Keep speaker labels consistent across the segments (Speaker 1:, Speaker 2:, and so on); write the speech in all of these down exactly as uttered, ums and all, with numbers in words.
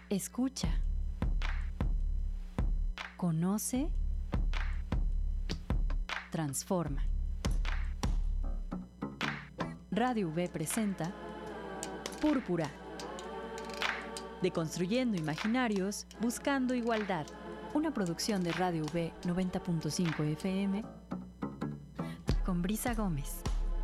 Speaker 1: Escucha. Conoce. Transforma. Radio U V presenta Púrpura. Deconstruyendo imaginarios, buscando igualdad. Una producción de Radio U V noventa punto cinco F M con Brisa Gómez.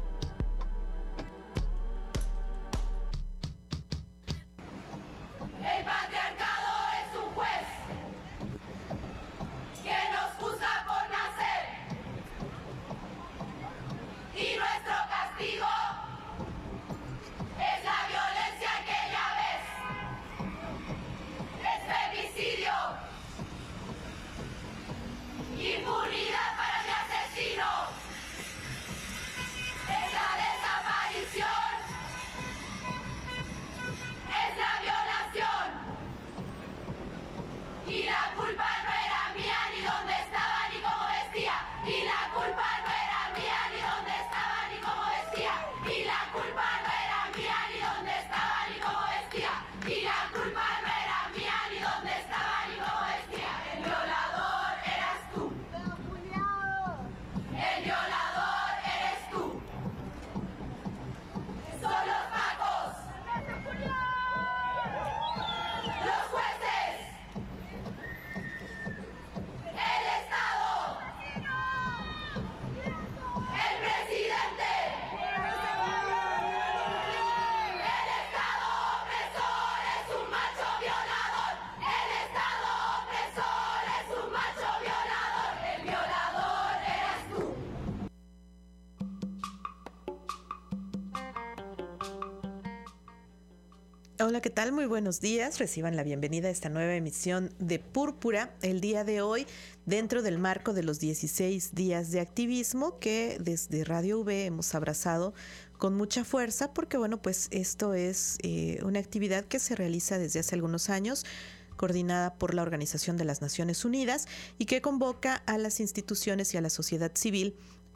Speaker 2: Hola, ¿qué tal? Muy buenos días. Reciban la bienvenida a esta nueva emisión de Púrpura. El día de hoy, dentro del marco de los dieciséis días de activismo que desde Radio U V hemos abrazado con mucha fuerza, porque bueno, pues esto es eh, una actividad que se realiza desde hace algunos años, coordinada por la Organización de las Naciones Unidas y que convoca a las instituciones y a la sociedad civil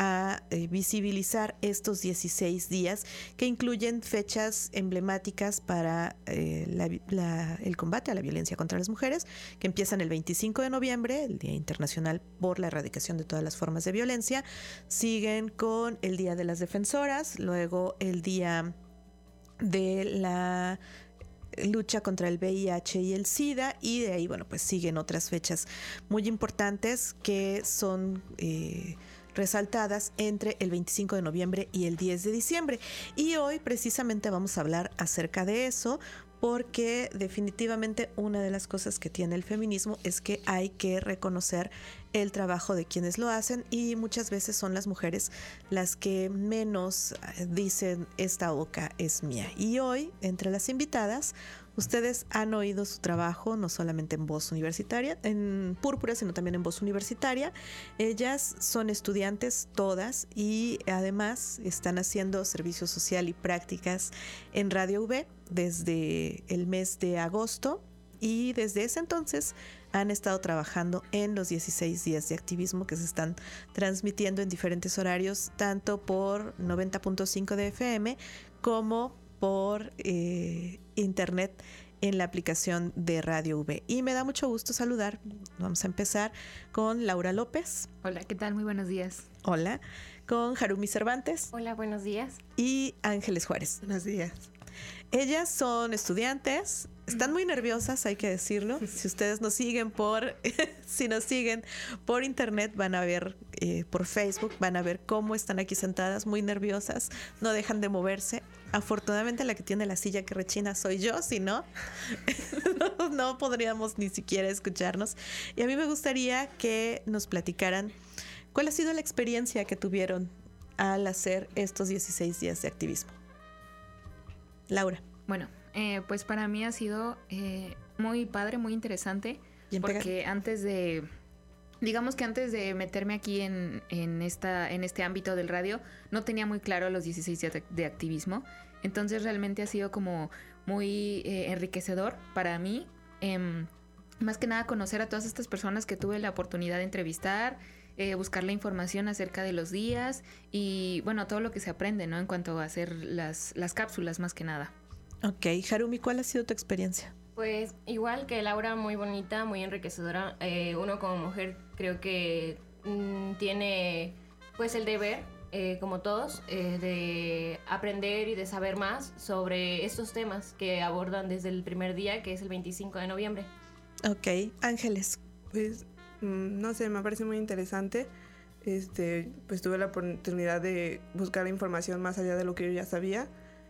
Speaker 2: a eh, visibilizar estos dieciséis días que incluyen fechas emblemáticas para eh, la, la, el combate a la violencia contra las mujeres, que empiezan el veinticinco de noviembre, el Día Internacional por la Erradicación de todas las formas de violencia, siguen con el Día de las Defensoras, luego el Día de la lucha contra el V I H y el SIDA, y de ahí, bueno, pues siguen otras fechas muy importantes que son eh, resaltadas entre el veinticinco de noviembre y el diez de diciembre. Y hoy precisamente vamos a hablar acerca de eso, porque definitivamente una de las cosas que tiene el feminismo es que hay que reconocer el trabajo de quienes lo hacen, y muchas veces son las mujeres las que menos dicen esta boca es mía. Y hoy, entre las invitadas, ustedes han oído su trabajo no solamente en Voz Universitaria, en Púrpura, sino también en Voz Universitaria. Ellas son estudiantes todas y además están haciendo servicio social y prácticas en Radio U V desde el mes de agosto, y desde ese entonces han estado trabajando en los dieciséis días de activismo que se están transmitiendo en diferentes horarios, tanto por noventa punto cinco de F M como por eh, internet en la aplicación de Radio U V. Y me da mucho gusto saludar. Vamos a empezar con Laura López.
Speaker 3: Hola, ¿qué tal? Muy buenos días.
Speaker 2: Hola. Con Harumi Cervantes.
Speaker 4: Hola, buenos días.
Speaker 2: Y Ángeles Juárez.
Speaker 5: Buenos días.
Speaker 2: Ellas son estudiantes, están muy nerviosas, hay que decirlo. Si ustedes nos siguen por, si nos siguen por internet, van a ver, eh, por Facebook, van a ver cómo están aquí sentadas, muy nerviosas, no dejan de moverse. Afortunadamente la que tiene la silla que rechina soy yo, si no, no, no podríamos ni siquiera escucharnos. Y a mí me gustaría que nos platicaran cuál ha sido la experiencia que tuvieron al hacer estos dieciséis días de activismo. Laura.
Speaker 3: Bueno, eh, pues para mí ha sido eh, muy padre, muy interesante,
Speaker 2: Bien
Speaker 3: porque
Speaker 2: pegado.
Speaker 3: antes de, digamos que antes de meterme aquí en, en, esta, en este ámbito del radio, no tenía muy claro los dieciséis días de, de activismo. Entonces realmente ha sido como muy eh, enriquecedor para mí, eh, más que nada conocer a todas estas personas que tuve la oportunidad de entrevistar, eh, buscar la información acerca de los días y bueno, todo lo que se aprende, ¿no? En cuanto a hacer las, las cápsulas más que nada.
Speaker 2: Ok, Harumi, ¿cuál ha sido tu experiencia?
Speaker 4: Pues igual que Laura, muy bonita, muy enriquecedora. Eh, uno como mujer creo que mm, tiene pues el deber, eh, como todos, eh, de aprender y de saber más sobre estos temas que abordan desde el primer día, que es el veinticinco de noviembre.
Speaker 2: Ok, Ángeles.
Speaker 5: Pues, mm, no sé, me parece muy interesante. Este, pues tuve la oportunidad de buscar información más allá de lo que yo ya sabía,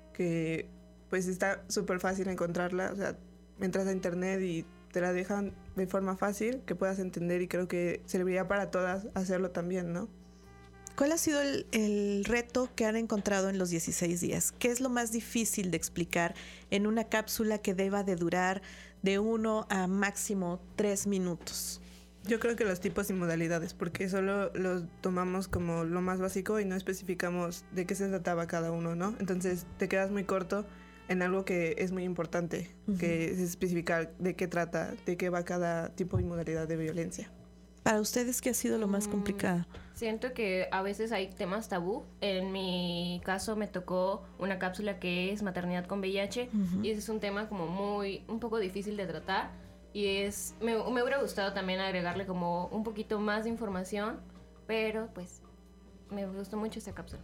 Speaker 5: que pues está súper fácil encontrarla, o sea, entras a internet y te la dejan de forma fácil, que puedas entender, y creo que serviría para todas hacerlo también, ¿no?
Speaker 2: ¿Cuál ha sido el, el reto que han encontrado en los dieciséis días? ¿Qué es lo más difícil de explicar en una cápsula que deba de durar de uno a máximo tres minutos?
Speaker 5: Yo creo que los tipos y modalidades, porque solo los tomamos como lo más básico y no especificamos de qué se trataba cada uno, ¿no? Entonces te quedas muy corto en algo que es muy importante, uh-huh. que es especificar de qué trata, de qué va cada tipo y modalidad de violencia.
Speaker 2: Para ustedes, ¿qué ha sido lo más
Speaker 4: Mm,
Speaker 2: complicado?
Speaker 4: Siento que a veces hay temas tabú. En mi caso me tocó una cápsula que es maternidad con V I H,
Speaker 2: Uh-huh.
Speaker 4: y ese es un tema como muy, un poco difícil de tratar, y es, me, me hubiera gustado también agregarle como un poquito más de información, pero pues me gustó mucho esta cápsula.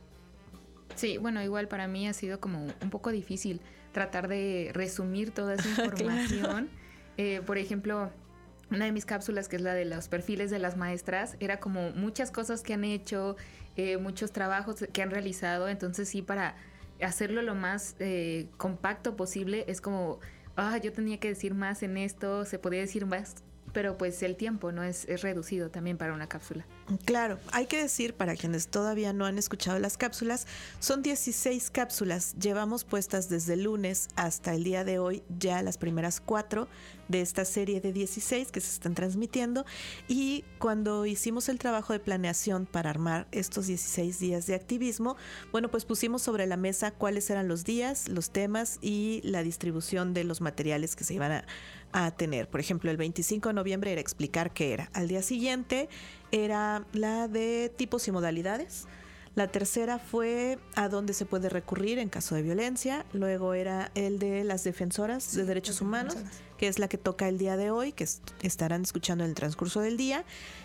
Speaker 3: Sí, bueno, igual para mí ha sido como un poco difícil tratar de resumir toda esa información. eh, por ejemplo, una de mis cápsulas, que es la de los perfiles de las maestras, era como muchas cosas que han hecho, eh, muchos trabajos que han realizado. Entonces sí, para hacerlo lo más eh, compacto posible, es como, ah, yo tenía que decir más en esto, se podía decir más, pero pues el tiempo no es, es reducido también para una cápsula.
Speaker 2: Claro, hay que decir, para quienes todavía no han escuchado las cápsulas, son dieciséis cápsulas. Llevamos puestas desde el lunes hasta el día de hoy ya las primeras cuatro de esta serie de dieciséis que se están transmitiendo, y cuando hicimos el trabajo de planeación para armar estos dieciséis días de activismo, bueno, pues pusimos sobre la mesa cuáles eran los días, los temas y la distribución de los materiales que se iban a, a tener. Por ejemplo, el veinticinco de noviembre era explicar qué era. Al día siguiente era la de tipos y modalidades. La tercera fue a dónde se puede recurrir en caso de violencia. Luego era el de las defensoras de derechos humanos, que es la que toca el día de hoy, que est- estarán escuchando en el transcurso del día.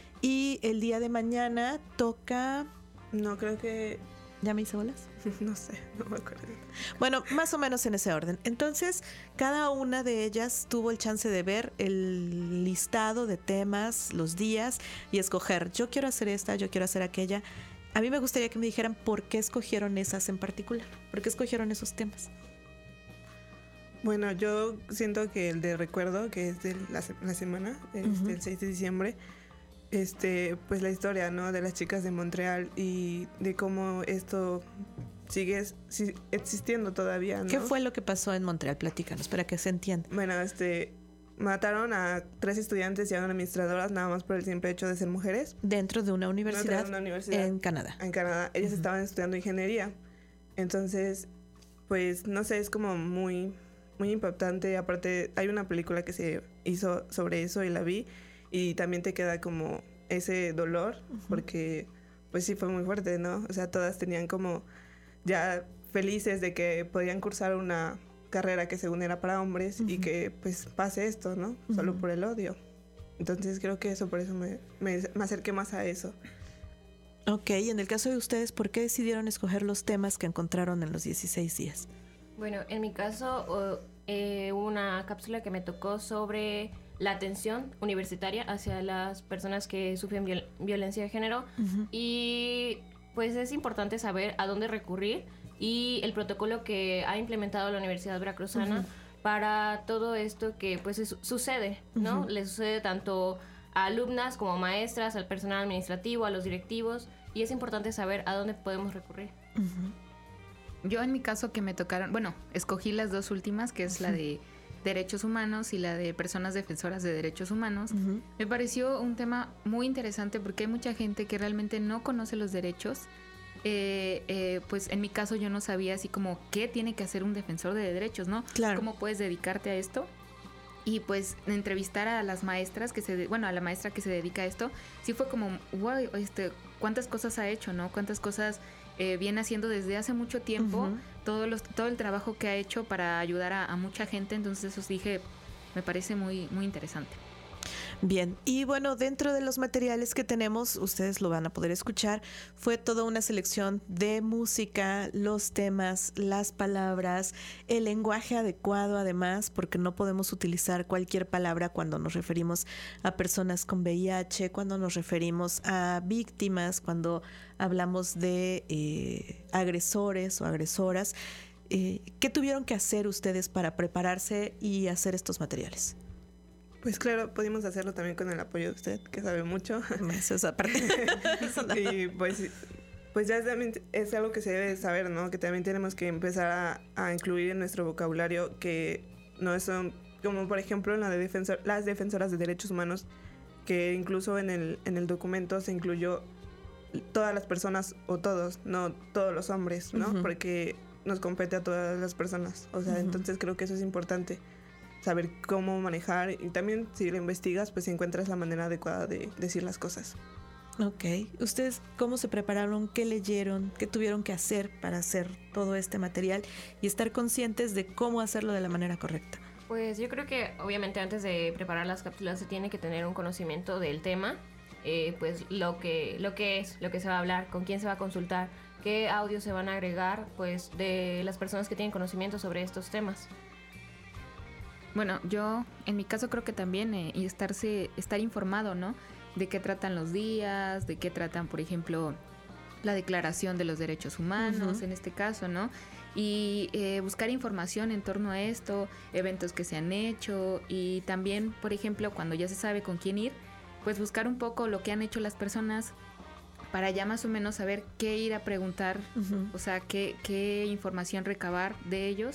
Speaker 2: Y el día de mañana toca...
Speaker 5: No, creo que...
Speaker 2: ¿Ya me hice bolas?
Speaker 5: No sé, no me acuerdo.
Speaker 2: Bueno, más o menos en ese orden. Entonces, cada una de ellas tuvo el chance de ver el listado de temas, los días, y escoger, yo quiero hacer esta, yo quiero hacer aquella. A mí me gustaría que me dijeran por qué escogieron esas en particular, por qué escogieron esos temas.
Speaker 5: Bueno, yo siento que el de recuerdo, que es de la, se- la semana, este,
Speaker 2: Ujú.
Speaker 5: el seis de diciembre, este, pues la historia, ¿no?, de las chicas de Montreal y de cómo esto sigue es- si- existiendo todavía, ¿no?
Speaker 2: ¿Qué fue lo que pasó en Montreal? Platícanos, para que se entienda.
Speaker 5: Bueno, este, mataron a tres estudiantes y a una administradora nada más por el simple hecho de ser mujeres.
Speaker 2: Dentro de una universidad,
Speaker 5: Dentro de una universidad
Speaker 2: en Canadá.
Speaker 5: en Canadá. Ellas
Speaker 2: Ujú.
Speaker 5: estaban estudiando ingeniería. Entonces, pues, no sé, es como muy, muy impactante. Aparte, hay una película que se hizo sobre eso y la vi. Y también te queda como ese dolor,
Speaker 2: Ujú.
Speaker 5: porque, pues sí, fue muy fuerte, ¿no? O sea, todas tenían como ya felices de que podían cursar una carrera que según era para hombres, y
Speaker 2: Ujú.
Speaker 5: que, pues, pase esto, ¿no? Solo
Speaker 2: Ujú.
Speaker 5: por el odio. Entonces, creo que eso, por eso me, me, me acerqué más a eso.
Speaker 2: Ok, y en el caso de ustedes, ¿por qué decidieron escoger los temas que encontraron en los dieciséis días?
Speaker 4: Bueno, en mi caso, o- eh, hubo una cápsula que me tocó sobre la atención universitaria hacia las personas que sufren viol- violencia de género,
Speaker 2: Ujú.
Speaker 4: y pues es importante saber a dónde recurrir y el protocolo que ha implementado la Universidad Veracruzana
Speaker 2: Ujú.
Speaker 4: para todo esto que pues es- sucede, ¿no?
Speaker 2: Ujú.
Speaker 4: Le sucede tanto a alumnas como maestras, al personal administrativo, a los directivos, y es importante saber a dónde podemos recurrir.
Speaker 2: Ujú.
Speaker 3: Yo en mi caso que me tocaron, bueno, escogí las dos últimas, que es la de derechos humanos y la de personas defensoras de derechos humanos.
Speaker 2: Ujú.
Speaker 3: Me pareció un tema muy interesante porque hay mucha gente que realmente no conoce los derechos. Eh, eh, pues en mi caso yo no sabía así como qué tiene que hacer un defensor de derechos, ¿no?
Speaker 2: Claro.
Speaker 3: ¿Cómo puedes dedicarte a esto? Y pues entrevistar a las maestras que se, de- bueno, a la maestra que se dedica a esto, sí fue como, wow, este, cuántas cosas ha hecho, ¿no? Cuántas cosas eh, viene haciendo desde hace mucho tiempo,
Speaker 2: Ujú.
Speaker 3: todo, los, todo el trabajo que ha hecho para ayudar a, a mucha gente. Entonces eso dije, me parece muy, muy interesante.
Speaker 2: Bien, y bueno, dentro de los materiales que tenemos, ustedes lo van a poder escuchar, fue toda una selección de música, los temas, las palabras, el lenguaje adecuado además, porque no podemos utilizar cualquier palabra cuando nos referimos a personas con V I H, cuando nos referimos a víctimas, cuando hablamos de eh, agresores o agresoras. Eh, ¿Qué tuvieron que hacer ustedes para prepararse y hacer estos materiales?
Speaker 5: Pues claro, pudimos hacerlo también con el apoyo de usted, que sabe mucho.
Speaker 2: Eso es aparte.
Speaker 5: Y pues, pues ya también es algo que se debe saber, ¿no? Que también tenemos que empezar a, a incluir en nuestro vocabulario que no son, como por ejemplo en la de defensor, las defensoras de derechos humanos, que incluso en el, en el documento se incluyó todas las personas o todos, no todos los hombres, ¿no? Uh-huh. Porque nos compete a todas las personas. O sea, uh-huh. Entonces creo que eso es importante. Saber cómo manejar y también si lo investigas pues encuentras la manera adecuada de decir las cosas.
Speaker 2: Ok, ¿ustedes cómo se prepararon? ¿Qué leyeron? ¿Qué tuvieron que hacer para hacer todo este material y estar conscientes de cómo hacerlo de la manera correcta?
Speaker 4: Pues yo creo que obviamente antes de preparar las cápsulas se tiene que tener un conocimiento del tema, eh, pues lo que, lo que es, lo que se va a hablar, con quién se va a consultar, qué audios se van a agregar, pues de las personas que tienen conocimiento sobre estos temas.
Speaker 3: Bueno, yo en mi caso creo que también eh, y estarse, estar informado, ¿no? De qué tratan los días, de qué tratan, por ejemplo, la Declaración de los Derechos Humanos, uh-huh. en este caso, ¿no? Y eh, buscar información en torno a esto, eventos que se han hecho y también, por ejemplo, cuando ya se sabe con quién ir, pues buscar un poco lo que han hecho las personas para ya más o menos saber qué ir a preguntar, uh-huh. o sea, qué, qué información recabar de ellos.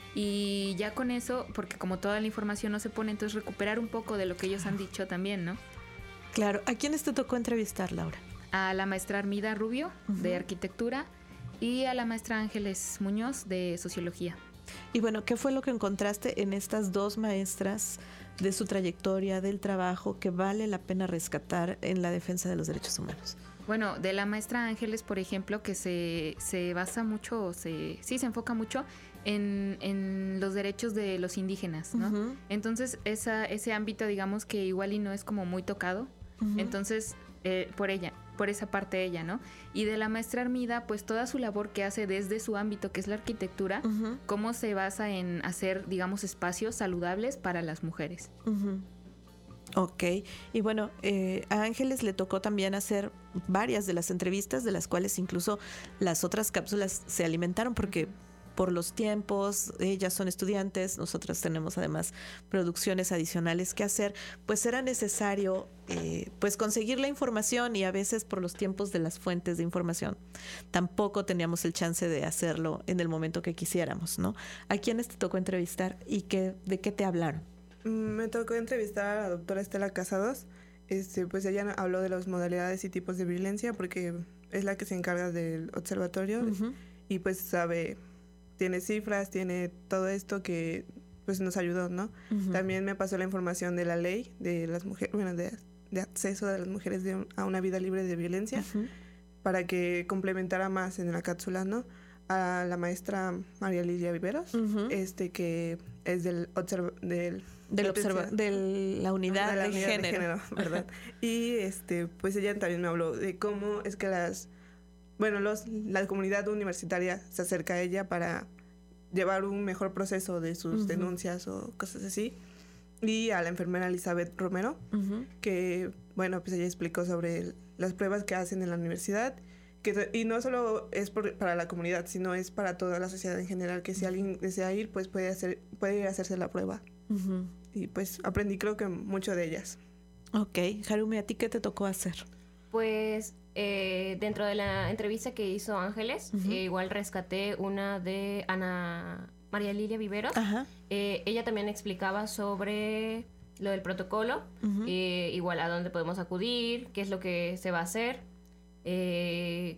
Speaker 3: Y ya con eso, porque como toda la información no se pone, entonces recuperar un poco de lo que ellos han dicho también, ¿no?
Speaker 2: Claro. ¿A quiénes te tocó entrevistar, Laura?
Speaker 3: A la maestra Armida Rubio, uh-huh. de Arquitectura, y a la maestra Ángeles Muñoz, de Sociología.
Speaker 2: Y bueno, ¿qué fue lo que encontraste en estas dos maestras de su trayectoria, del trabajo, que vale la pena rescatar en la defensa de los derechos humanos?
Speaker 3: Bueno, de la maestra Ángeles, por ejemplo, que se, se basa mucho, se, sí, se enfoca mucho en, en los derechos de los indígenas, ¿no? Uh-huh. Entonces, esa, ese ámbito, digamos que igual y no es como muy tocado. Uh-huh. Entonces, eh, por ella, por esa parte ella, ¿no? Y de la maestra Armida, pues toda su labor que hace desde su ámbito, que es la arquitectura, uh-huh. cómo se basa en hacer, digamos, espacios saludables para las mujeres.
Speaker 2: Uh-huh. Ok, y bueno, eh, a Ángeles le tocó también hacer varias de las entrevistas, de las cuales incluso las otras cápsulas se alimentaron porque por los tiempos, ellas son estudiantes, nosotras tenemos además producciones adicionales que hacer, pues era necesario eh, pues conseguir la información y a veces por los tiempos de las fuentes de información tampoco teníamos el chance de hacerlo en el momento que quisiéramos, ¿no? ¿A quiénes te tocó entrevistar y qué, de qué te hablaron?
Speaker 5: Me tocó entrevistar a la doctora Estela Casados. Este, pues ella habló de las modalidades y tipos de violencia porque es la que se encarga del observatorio uh-huh. y pues sabe, tiene cifras, tiene todo esto que pues nos ayudó, ¿no? Uh-huh. También me pasó la información de la ley de las mujeres, bueno, de, de acceso de las mujeres de un, a una vida libre de violencia uh-huh. para que complementara más en la cápsula, ¿no? A la maestra María Lilia Viveros, uh-huh. este que es del observa, del
Speaker 2: del observa, de la unidad, de, la de, unidad género.
Speaker 5: de género, ¿verdad? Y este, pues ella también me habló de cómo es que las, bueno, los, la comunidad universitaria se acerca a ella para llevar un mejor proceso de sus uh-huh. denuncias o cosas así. Y a la enfermera Elizabeth Romero, uh-huh. que, bueno, pues ella explicó sobre el, las pruebas que hacen en la universidad. Que, y no solo es por, para la comunidad, sino es para toda la sociedad en general, que si alguien desea ir, pues puede hacer puede ir a hacerse la prueba. Uh-huh. Y pues aprendí creo que mucho de ellas.
Speaker 2: Ok, Harumi, ¿a ti qué te tocó hacer?
Speaker 4: Pues eh, dentro de la entrevista que hizo Ángeles, uh-huh. eh, igual rescaté una de Ana María Lilia Viveros. Uh-huh. Eh, ella también explicaba sobre lo del protocolo, uh-huh. eh, igual a dónde podemos acudir, qué es lo que se va a hacer. Eh,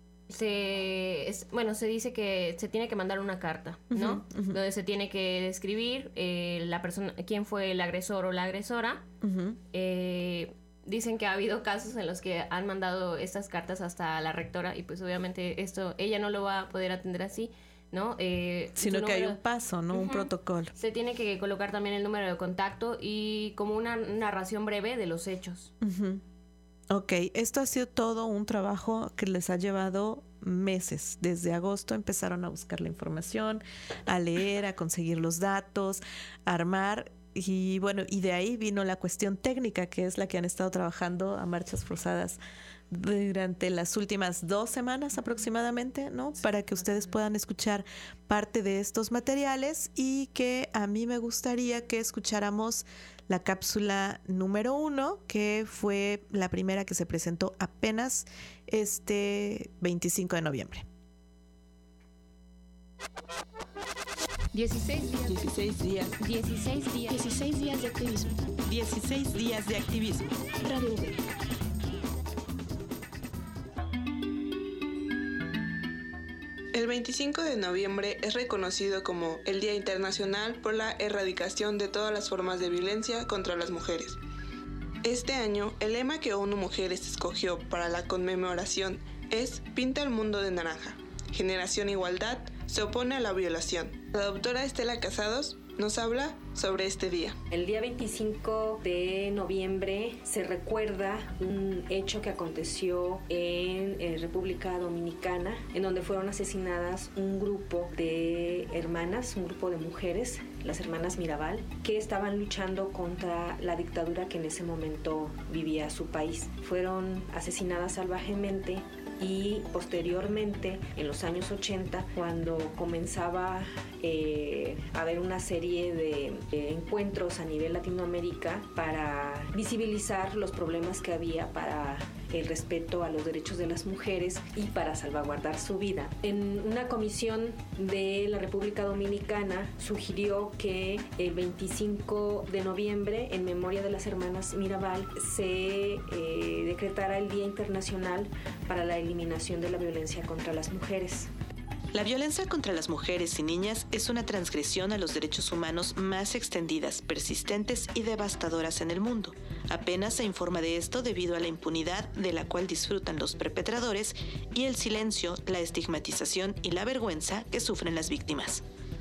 Speaker 4: se es, bueno se dice que se tiene que mandar una carta, ¿no? Uh-huh, uh-huh. Donde se tiene que describir eh, la persona, quién fue el agresor o la agresora. Uh-huh. Eh, dicen que ha habido casos en los que han mandado estas cartas hasta la rectora y pues obviamente esto ella no lo va a poder atender así. ¿no? Eh,
Speaker 2: Sino
Speaker 4: su
Speaker 2: que hay
Speaker 4: número-
Speaker 2: un paso, ¿no? Un
Speaker 4: Ujú.
Speaker 2: protocolo.
Speaker 4: Se tiene que colocar también el número de contacto y como una narración breve de los hechos.
Speaker 2: Ujú. Ok, esto ha sido todo un trabajo que les ha llevado meses. Desde agosto empezaron a buscar la información, a leer, a conseguir los datos, a armar. Y bueno, y de ahí vino la cuestión técnica, que es la que han estado trabajando a marchas forzadas durante las últimas dos semanas aproximadamente, ¿no? Para que ustedes puedan escuchar parte de estos materiales y que a mí me gustaría que escucháramos la cápsula número uno, que fue la primera que se presentó apenas este veinticinco de noviembre.
Speaker 3: dieciséis días.
Speaker 2: dieciséis días.
Speaker 6: dieciséis días. dieciséis días de activismo.
Speaker 2: dieciséis días de activismo.
Speaker 6: Radio V.
Speaker 5: El veinticinco de noviembre es reconocido como el Día Internacional por la Erradicación de todas las formas de violencia contra las mujeres. Este año, el lema que ONU Mujeres escogió para la conmemoración es Pinta el mundo de naranja. Generación Igualdad se opone a la violación. La doctora Estela Casados nos habla sobre este día.
Speaker 7: El día veinticinco de noviembre se recuerda un hecho que aconteció en eh, República Dominicana, en donde fueron asesinadas un grupo de hermanas, un grupo de mujeres, las hermanas Mirabal, que estaban luchando contra la dictadura que en ese momento vivía su país. Fueron asesinadas salvajemente y posteriormente, en los años ochenta, cuando comenzaba eh, a haber una serie de eh, encuentros a nivel Latinoamérica para visibilizar los problemas que había para el respeto a los derechos de las mujeres y para salvaguardar su vida. En una comisión de la República Dominicana sugirió que el veinticinco de noviembre, en memoria de las hermanas Mirabal, se eh, decretara el Día Internacional para la Eliminación de la Violencia contra las Mujeres.
Speaker 2: La violencia contra las mujeres y niñas es una transgresión a los derechos humanos más extendidas, persistentes y devastadoras en el mundo. Apenas se informa de esto debido a la impunidad de la cual disfrutan los perpetradores y el silencio, la estigmatización y la vergüenza que sufren las víctimas.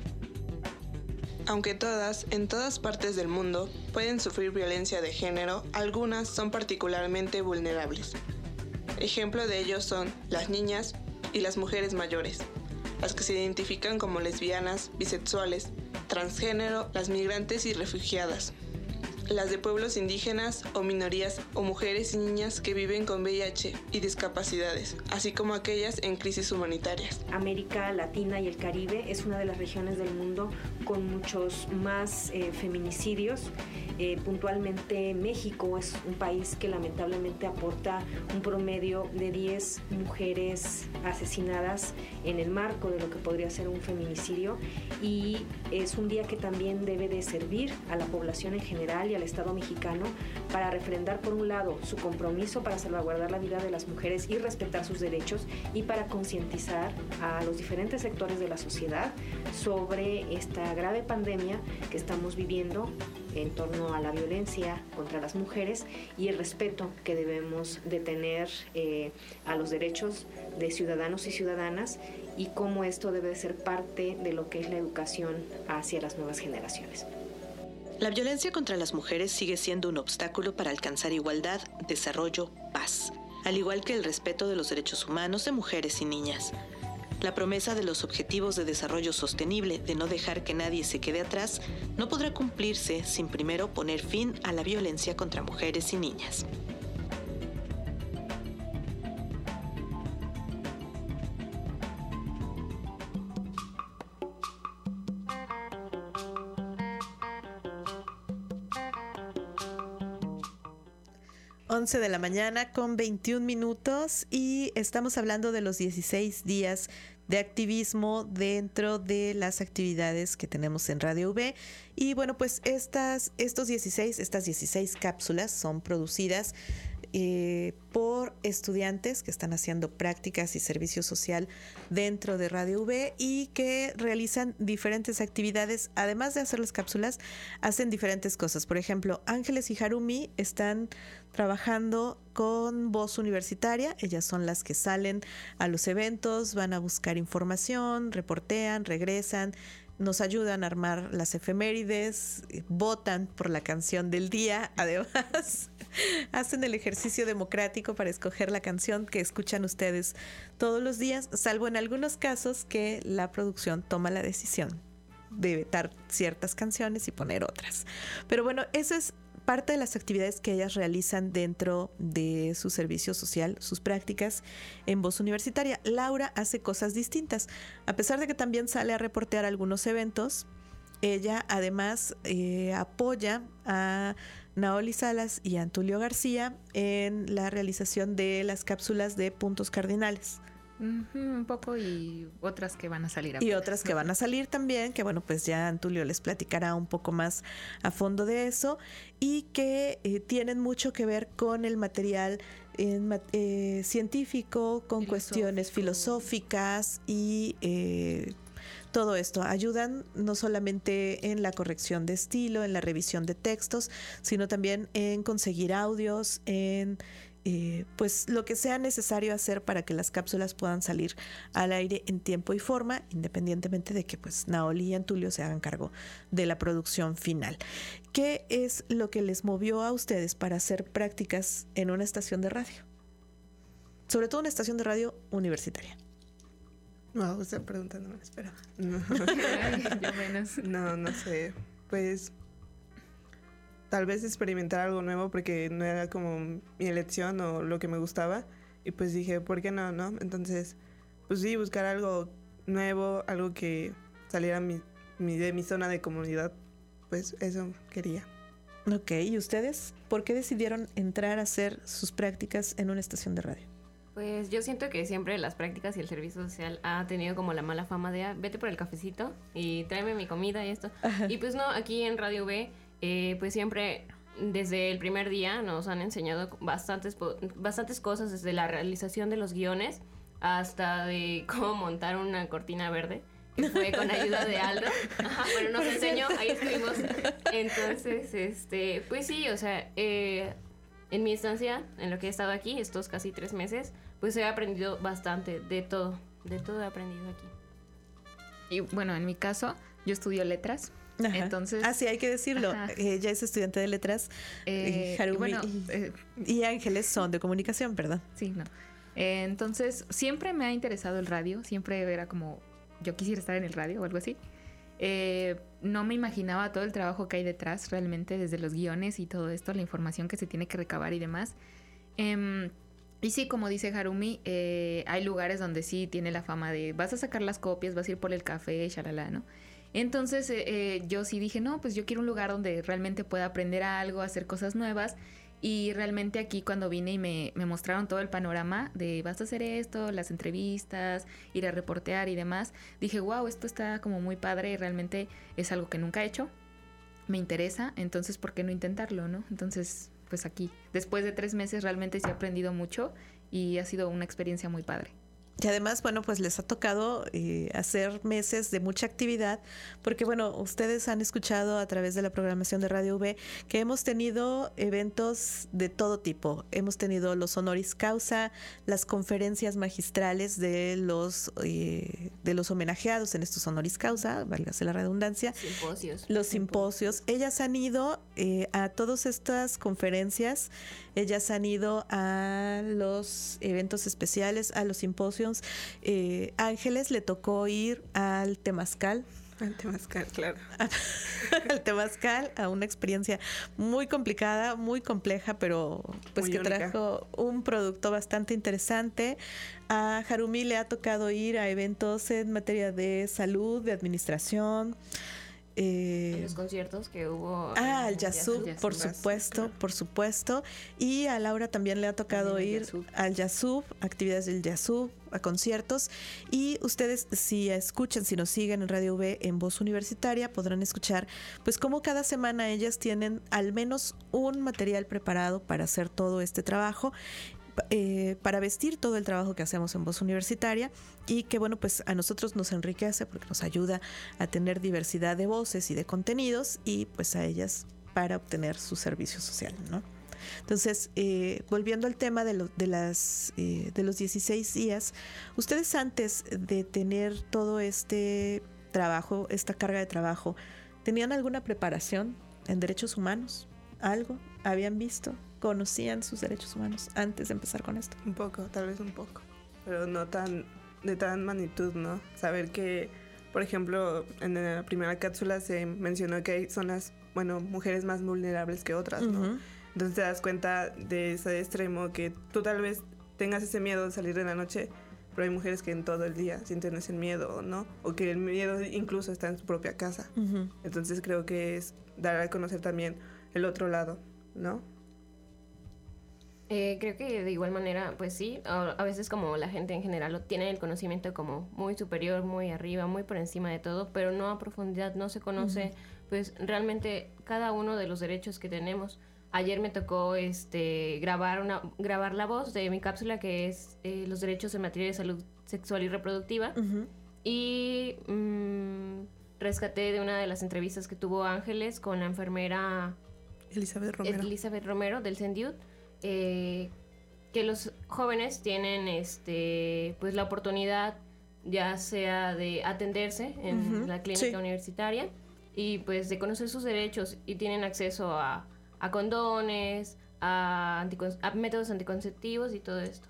Speaker 5: Aunque todas, en todas partes del mundo, pueden sufrir violencia de género, algunas son particularmente vulnerables. Ejemplo de ello son las niñas y las mujeres mayores, las que se identifican como lesbianas, bisexuales, transgénero, las migrantes y refugiadas, las de pueblos indígenas o minorías o mujeres y niñas que viven con V I H y discapacidades, así como aquellas en crisis humanitarias.
Speaker 7: América Latina y el Caribe es una de las regiones del mundo con muchos más eh, feminicidios. Eh, puntualmente México es un país que lamentablemente aporta un promedio de diez mujeres asesinadas en el marco de lo que podría ser un feminicidio, y es un día que también debe de servir a la población en general y al Estado mexicano para refrendar, por un lado, su compromiso para salvaguardar la vida de las mujeres y respetar sus derechos, y para concientizar a los diferentes sectores de la sociedad sobre esta grave pandemia que estamos viviendo en torno a la violencia contra las mujeres y el respeto que debemos de tener eh, a los derechos de ciudadanos y ciudadanas, y cómo esto debe ser parte de lo que es la educación hacia las nuevas generaciones.
Speaker 2: La violencia contra las mujeres sigue siendo un obstáculo para alcanzar igualdad, desarrollo, paz, al igual que el respeto de los derechos humanos de mujeres y niñas. La promesa de los Objetivos de Desarrollo Sostenible de no dejar que nadie se quede atrás no podrá cumplirse sin primero poner fin a la violencia contra mujeres y niñas. once de la mañana con veintiún minutos, y estamos hablando de los dieciséis días de activismo dentro de las actividades que tenemos en Radio V. Y bueno, pues estas, estos dieciséis, estas dieciséis cápsulas son producidas eh, por estudiantes que están haciendo prácticas y servicio social dentro de Radio V y que realizan diferentes actividades. Además de hacer las cápsulas, hacen diferentes cosas. Por ejemplo, Ángeles y Harumi están trabajando con Voz Universitaria. Ellas son las que salen a los eventos, van a buscar información, reportean, regresan, nos ayudan a armar las efemérides, votan por la canción del día, además hacen el ejercicio democrático para escoger la canción que escuchan ustedes todos los días, salvo en algunos casos que la producción toma la decisión de vetar ciertas canciones y poner otras. Pero bueno, eso es parte de las actividades que ellas realizan dentro de su servicio social, sus prácticas en Voz Universitaria. Laura hace cosas distintas. A pesar de que también sale a reportear algunos eventos, ella además eh, apoya a Naoli Salas y a Antulio García en la realización de las cápsulas de puntos cardinales.
Speaker 3: Uh-huh, un poco y otras que van a salir.
Speaker 2: Y otras que van a salir también, que bueno, pues ya Antulio les platicará un poco más a fondo de eso y que eh, tienen mucho que ver con el material en, eh, científico, con cuestiones filosóficas y eh, todo esto. Ayudan no solamente en la corrección de estilo, en la revisión de textos, sino también en conseguir audios, en Eh, pues lo que sea necesario hacer para que las cápsulas puedan salir al aire en tiempo y forma, independientemente de que pues Naoli y Antulio se hagan cargo de la producción final. ¿Qué es lo que les movió a ustedes para hacer prácticas en una estación de radio? Sobre todo una estación de radio universitaria.
Speaker 5: Wow, esa pregunta no me la esperaba. No.
Speaker 3: Yo menos.
Speaker 5: No, no sé. Pues tal vez experimentar algo nuevo porque no era como mi elección o lo que me gustaba. Y pues dije, ¿por qué no? ¿No? Entonces, pues sí, buscar algo nuevo, algo que saliera mi, mi, de mi zona de comunidad. Pues eso quería.
Speaker 2: Ok, ¿y ustedes? ¿Por qué decidieron entrar a hacer sus prácticas en una estación de radio?
Speaker 4: Pues yo siento que siempre las prácticas y el servicio social ha tenido como la mala fama de ah, vete por el cafecito y tráeme mi comida y esto. Ajá. Y pues no, aquí en Radio V Eh, pues siempre desde el primer día nos han enseñado bastantes, bastantes cosas, desde la realización de los guiones hasta de cómo montar una cortina verde, que fue con ayuda de Aldo. Ajá, pero nos enseñó, ahí estuvimos. Entonces, este, pues sí, o sea, eh, en mi estancia, en lo que he estado aquí, estos casi tres meses, pues he aprendido bastante, de todo, de todo he aprendido aquí.
Speaker 3: Y bueno, en mi caso, yo estudio letras.
Speaker 2: Ajá.
Speaker 3: Entonces,
Speaker 2: ah, sí, hay que decirlo. Ella es estudiante de letras. Eh, Harumi y, bueno, y, eh, y Ángeles son de comunicación, perdón.
Speaker 3: Sí, no. Eh, entonces, siempre me ha interesado el radio. Siempre era como, yo quisiera estar en el radio o algo así. Eh, no me imaginaba todo el trabajo que hay detrás, realmente, desde los guiones y todo esto, la información que se tiene que recabar y demás. Eh, y sí, como dice Harumi, eh, hay lugares donde sí tiene la fama de vas a sacar las copias, vas a ir por el café, shalala, ¿no? Entonces eh, eh, yo sí dije, no, pues yo quiero un lugar donde realmente pueda aprender algo, hacer cosas nuevas. Y realmente aquí cuando vine y me, me mostraron todo el panorama de vas a hacer esto, las entrevistas, ir a reportear y demás, dije, wow, esto está como muy padre y realmente es algo que nunca he hecho. Me interesa, entonces ¿por qué no intentarlo, no? Entonces, pues aquí, después de tres meses realmente sí he aprendido mucho y ha sido una experiencia muy padre.
Speaker 2: Y además, bueno, pues les ha tocado eh, hacer meses de mucha actividad, porque bueno, ustedes han escuchado a través de la programación de Radio V que hemos tenido eventos de todo tipo. Hemos tenido los honoris causa, las conferencias magistrales de los eh, de los homenajeados en estos honoris causa, válgase la redundancia.
Speaker 4: Simposios.
Speaker 2: Los simposios. Ellas han ido eh, a todas estas conferencias, ellas han ido a los eventos especiales, a los simposios. Eh, Ángeles le tocó ir al Temazcal.
Speaker 5: Al Temazcal, claro.
Speaker 2: Al Temazcal, a una experiencia muy complicada, muy compleja, pero pues muy que única. Trajo un producto bastante interesante. A Harumi le ha tocado ir a eventos en materia de salud, de administración.
Speaker 4: Eh, los conciertos que hubo.
Speaker 2: Ah, al Yasub, por supuesto, claro. por supuesto. Y a Laura también le ha tocado ir Yasub. al Yasub, actividades del Yasub, a conciertos. Y ustedes, si escuchan, si nos siguen en Radio V en Voz Universitaria, podrán escuchar pues cómo cada semana ellas tienen al menos un material preparado para hacer todo este trabajo. Eh, para vestir todo el trabajo que hacemos en Voz Universitaria, y que bueno, pues a nosotros nos enriquece porque nos ayuda a tener diversidad de voces y de contenidos, y pues a ellas para obtener su servicio social, ¿no? Entonces, eh, volviendo al tema de, lo, de, las, eh, de los dieciséis días, ustedes antes de tener todo este trabajo, esta carga de trabajo, ¿tenían alguna preparación en derechos humanos? ¿Algo? ¿Habían visto? ¿Conocían sus derechos humanos antes de empezar con esto?
Speaker 5: Un poco, tal vez un poco, pero no tan de tan magnitud, ¿no? Saber que, por ejemplo, en la primera cápsula se mencionó que hay zonas, bueno, mujeres más vulnerables que otras, ¿no? Uh-huh. Entonces te das cuenta de ese extremo que tú tal vez tengas ese miedo de salir en la noche, pero hay mujeres que en todo el día sienten ese miedo, ¿no? O que el miedo incluso está en su propia casa. Uh-huh. Entonces creo que es dar a conocer también el otro lado, ¿no?
Speaker 4: Eh, creo que de igual manera, pues sí, a, a veces como la gente en general tiene el conocimiento como muy superior, muy arriba, muy por encima de todo, pero no a profundidad, no se conoce uh-huh. pues realmente cada uno de los derechos que tenemos. Ayer me tocó este grabar una grabar la voz de mi cápsula, que es eh, los derechos en materia de salud sexual y reproductiva, uh-huh. y mmm, rescaté de una de las entrevistas que tuvo Ángeles con la enfermera
Speaker 2: Elizabeth Romero,
Speaker 4: Elizabeth Romero del CENDIUT, eh, que los jóvenes tienen este pues la oportunidad ya sea de atenderse en uh-huh. la clínica sí. universitaria, y pues de conocer sus derechos, y tienen acceso a a condones, a, anticon- a métodos anticonceptivos y todo esto.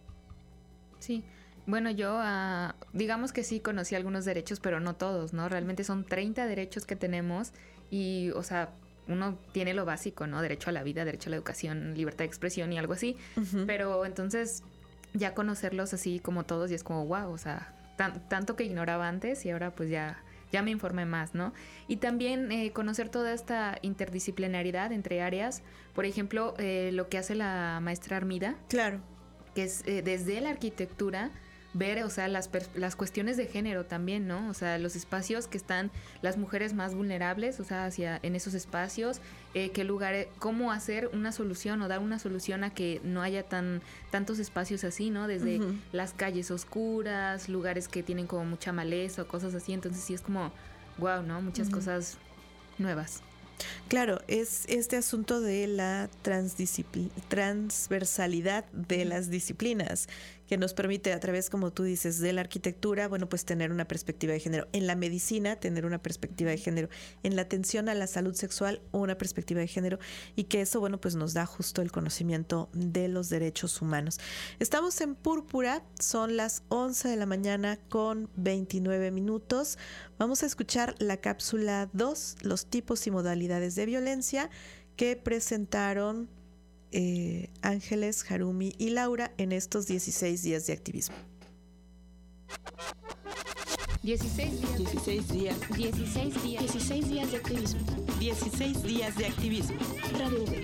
Speaker 3: Sí, bueno, yo uh, digamos que sí conocí algunos derechos, pero no todos, ¿no? Realmente son treinta derechos que tenemos y, o sea, uno tiene lo básico, ¿no? Derecho a la vida, derecho a la educación, libertad de expresión y algo así, uh-huh. pero entonces ya conocerlos así como todos y es como, wow, o sea, tan, tanto que ignoraba antes y ahora pues ya... ya me informé más, ¿no? Y también eh, conocer toda esta interdisciplinaridad entre áreas, por ejemplo, eh, lo que hace la maestra Armida.
Speaker 2: Claro.
Speaker 3: Que es eh, desde la arquitectura ver, o sea, las, pers- las cuestiones de género también, ¿no? O sea, los espacios que están las mujeres más vulnerables, o sea, hacia en esos espacios, eh, qué lugares, cómo hacer una solución o dar una solución a que no haya tan tantos espacios así, ¿no? Desde uh-huh. las calles oscuras, lugares que tienen como mucha maleza o cosas así, entonces sí es como, wow, ¿no? Muchas uh-huh. cosas nuevas.
Speaker 2: Claro, es este asunto de la transdiscipl- transversalidad de uh-huh. las disciplinas, que nos permite a través, como tú dices, de la arquitectura, bueno, pues tener una perspectiva de género. En la medicina, tener una perspectiva de género. En la atención a la salud sexual, una perspectiva de género. Y que eso, bueno, pues nos da justo el conocimiento de los derechos humanos. Estamos en Púrpura, son las once de la mañana con veintinueve minutos. Vamos a escuchar la cápsula dos, los tipos y modalidades de violencia, que presentaron Eh, Ángeles, Harumi y Laura en estos dieciséis días de activismo.
Speaker 6: dieciséis días.
Speaker 1: dieciséis días.
Speaker 6: dieciséis días. dieciséis días de activismo.
Speaker 1: dieciséis días de activismo.
Speaker 6: Radio V.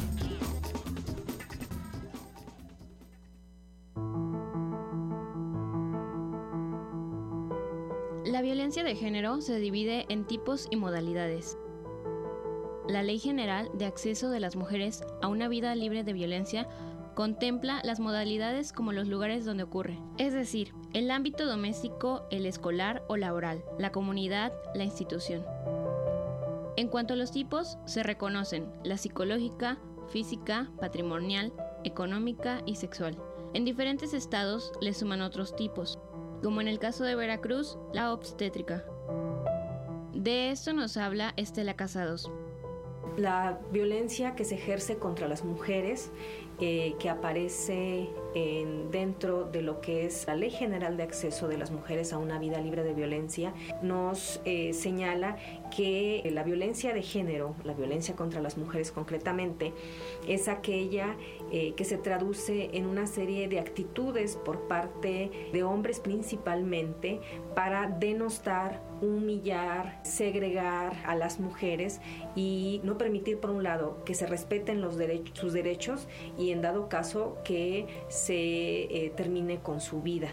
Speaker 8: La violencia de género se divide en tipos y modalidades. La Ley General de Acceso de las Mujeres a una Vida Libre de Violencia contempla las modalidades como los lugares donde ocurre, es decir, el ámbito doméstico, el escolar o laboral, la comunidad, la institución. En cuanto a los tipos, se reconocen la psicológica, física, patrimonial, económica y sexual. En diferentes estados le suman otros tipos, como en el caso de Veracruz, la obstétrica. De esto nos habla Estela Casados.
Speaker 7: La violencia que se ejerce contra las mujeres, eh, que aparece en, dentro de lo que es la Ley General de Acceso de las Mujeres a una Vida Libre de Violencia, nos eh, señala que la violencia de género, la violencia contra las mujeres concretamente, es aquella eh, que se traduce en una serie de actitudes por parte de hombres principalmente para denostar, humillar, segregar a las mujeres y no permitir, por un lado, que se respeten los derechos, sus derechos, y y en dado caso que se eh, termine con su vida.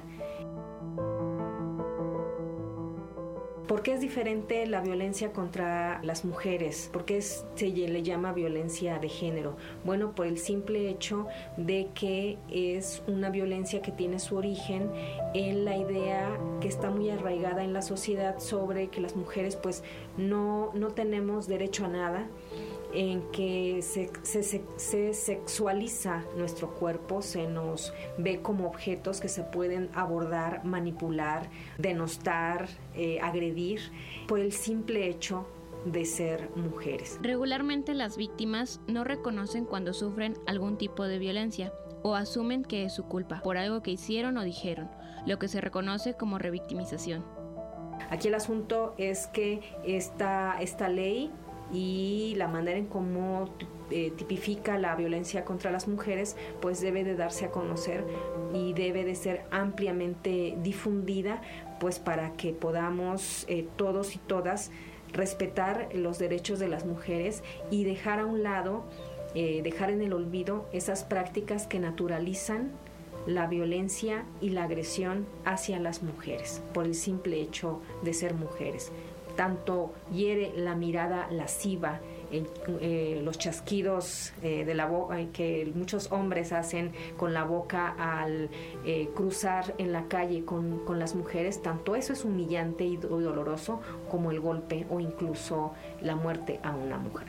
Speaker 7: ¿Por qué es diferente la violencia contra las mujeres? ¿Por qué es, se le llama violencia de género? Bueno, por el simple hecho de que es una violencia que tiene su origen en la idea que está muy arraigada en la sociedad sobre que las mujeres pues no, no tenemos derecho a nada, en que se, se, se sexualiza nuestro cuerpo, se nos ve como objetos que se pueden abordar, manipular, denostar, eh, agredir, por el simple hecho de ser mujeres.
Speaker 8: Regularmente las víctimas no reconocen cuando sufren algún tipo de violencia o asumen que es su culpa por algo que hicieron o dijeron, lo que se reconoce como revictimización.
Speaker 7: Aquí el asunto es que esta, esta ley y la manera en cómo eh, tipifica la violencia contra las mujeres pues debe de darse a conocer y debe de ser ampliamente difundida pues para que podamos eh, todos y todas respetar los derechos de las mujeres y dejar a un lado, eh, dejar en el olvido esas prácticas que naturalizan la violencia y la agresión hacia las mujeres por el simple hecho de ser mujeres. Tanto hiere la mirada lasciva, eh, eh, los chasquidos eh, de la boca eh, que muchos hombres hacen con la boca al eh, cruzar en la calle con, con las mujeres, tanto eso es humillante y doloroso como el golpe o incluso la muerte a una mujer.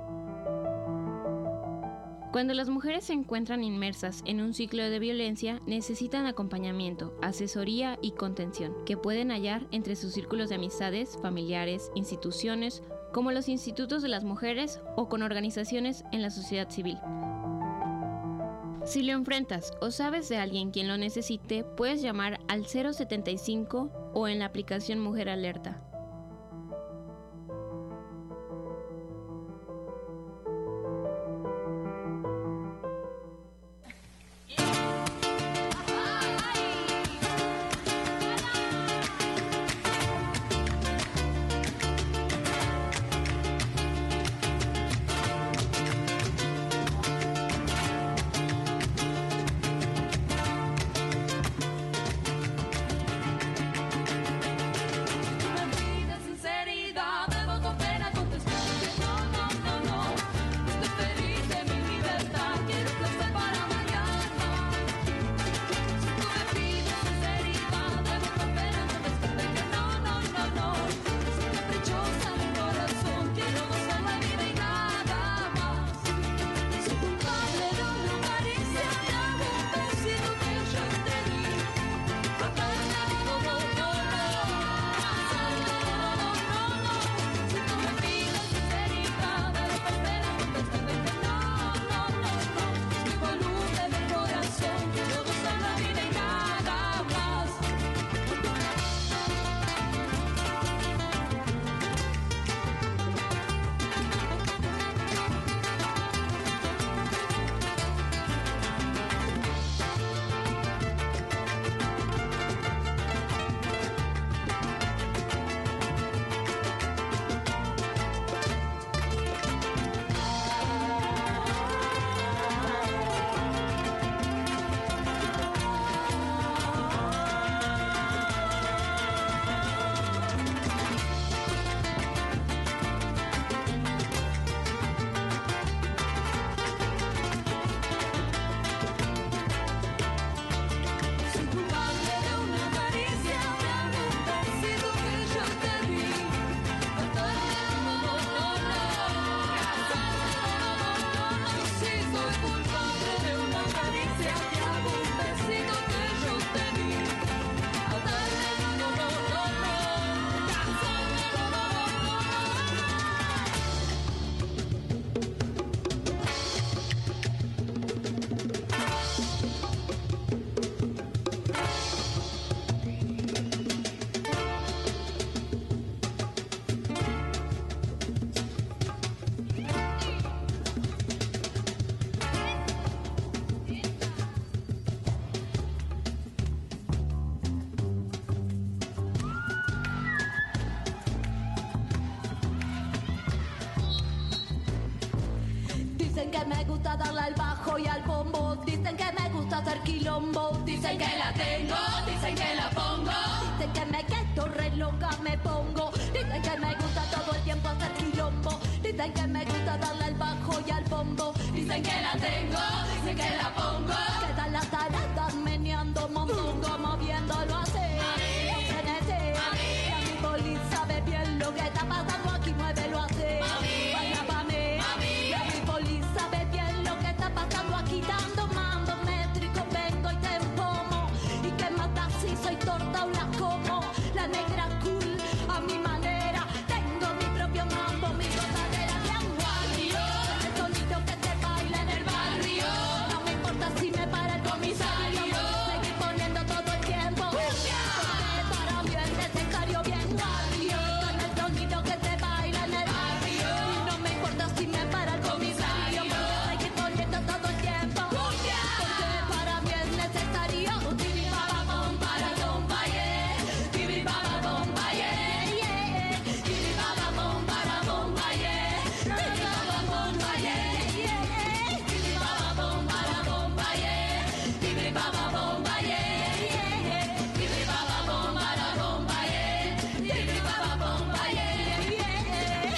Speaker 8: Cuando las mujeres se encuentran inmersas en un ciclo de violencia, necesitan acompañamiento, asesoría y contención, que pueden hallar entre sus círculos de amistades, familiares, instituciones, como los institutos de las mujeres o con organizaciones en la sociedad civil. Si lo enfrentas o sabes de alguien quien lo necesite, puedes llamar al cero setenta y cinco o en la aplicación Mujer Alerta.
Speaker 9: Que me gusta darle al bajo y al bombo bombo. Dicen que me gusta hacer quilombo. Dicen que la tengo, dicen que la pongo. Dicen que me quedo re loca, me pongo. Dicen que me gusta todo el tiempo hacer quilombo. Dicen que me gusta darle al bajo y al bombo. Dicen que la tengo, dicen que la pongo. Quedan las taradas meneando mondongo, moviéndolo así. Mi sabe bien lo que está pasando aquí, muévelo así. Baila pa' mí, y a mi poli sabe bien lo que está pasando aquí, dando mambo métrico, vengo y te empomo. Y que mata si soy torta o la como. La negra cool, a mi manera, tengo mi propio mambo, mi gozadera de aguario. El sonido que te baila en el barrio, no me importa si me para el comisario. Seguir poniendo todo el tiempo, porque para mí es necesario bien guardio. El sonido que te baila en el barrio, y no me importa si me para el comisario. Seguir poniendo todo el tiempo, porque para mí es necesario. Tibi baba bomba la bomba, yeah. Tibi baba bomba, yeah, yeah. Tibi baba bomba la bomba, yeah. Tibi baba bomba, yeah, yeah. Tibi baba bomba la bomba, yeah. Tibi baba bomba, yeah, yeah. Tibi baba bomba la bomba, yeah. Tibi baba bomba, yeah, yeah.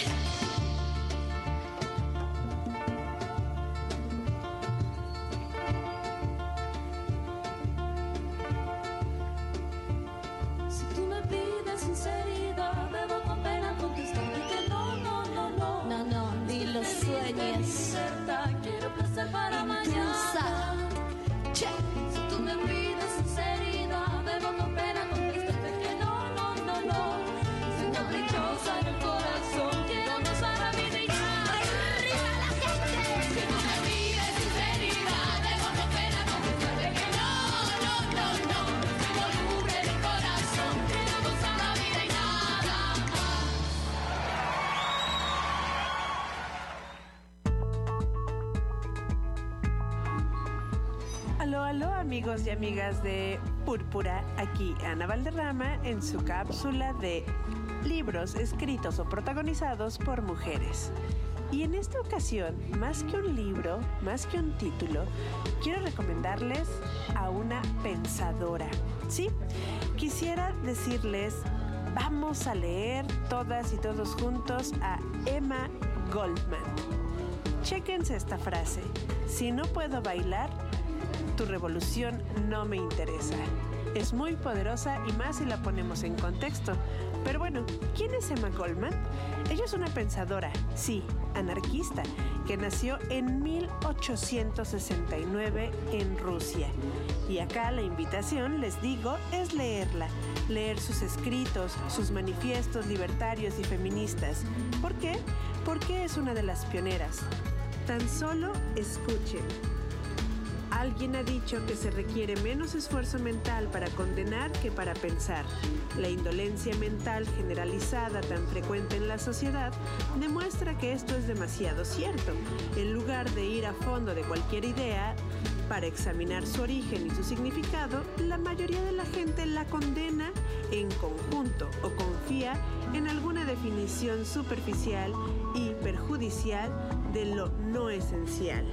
Speaker 9: Si tú me pides sinceridad, debo con pena contestarte que no, no, no, no. No, no, ni lo sueñes. Quiero placer para mañana. Che. Si tú me pides sinceridad, debo con pena contestarte que no, no, no, no. Soy caprichosa en el corazón, quiero gozar la vida y nada. ¡Arriba la gente! Si tú me pides sinceridad, debo con pena contestarte que no, no, no, no. Soy voluble de corazón, quiero gozar la vida y nada más.
Speaker 10: Aló, aló, amigos y amigas de Púrpura, aquí Ana Valderrama en su cápsula de libros escritos o protagonizados por mujeres. Y en esta ocasión, más que un libro, más que un título, quiero recomendarles a una pensadora. Sí, quisiera decirles, vamos a leer todas y todos juntos a Emma Goldman. Chéquense esta frase: si no puedo bailar, tu revolución no me interesa. Es muy poderosa y más si la ponemos en contexto. Pero bueno, ¿quién es Emma Goldman? Ella es una pensadora, sí, anarquista, que nació en mil ochocientos sesenta y nueve en Rusia. Y acá la invitación, les digo, es leerla. Leer sus escritos, sus manifiestos libertarios y feministas. ¿Por qué? Porque es una de las pioneras. Tan solo escuchen. Alguien ha dicho que se requiere menos esfuerzo mental para condenar que para pensar. La indolencia mental generalizada tan frecuente en la sociedad demuestra que esto es demasiado cierto. En lugar de ir a fondo de cualquier idea para examinar su origen y su significado, la mayoría de la gente la condena en conjunto o confía en alguna definición superficial y perjudicial de lo no esencial.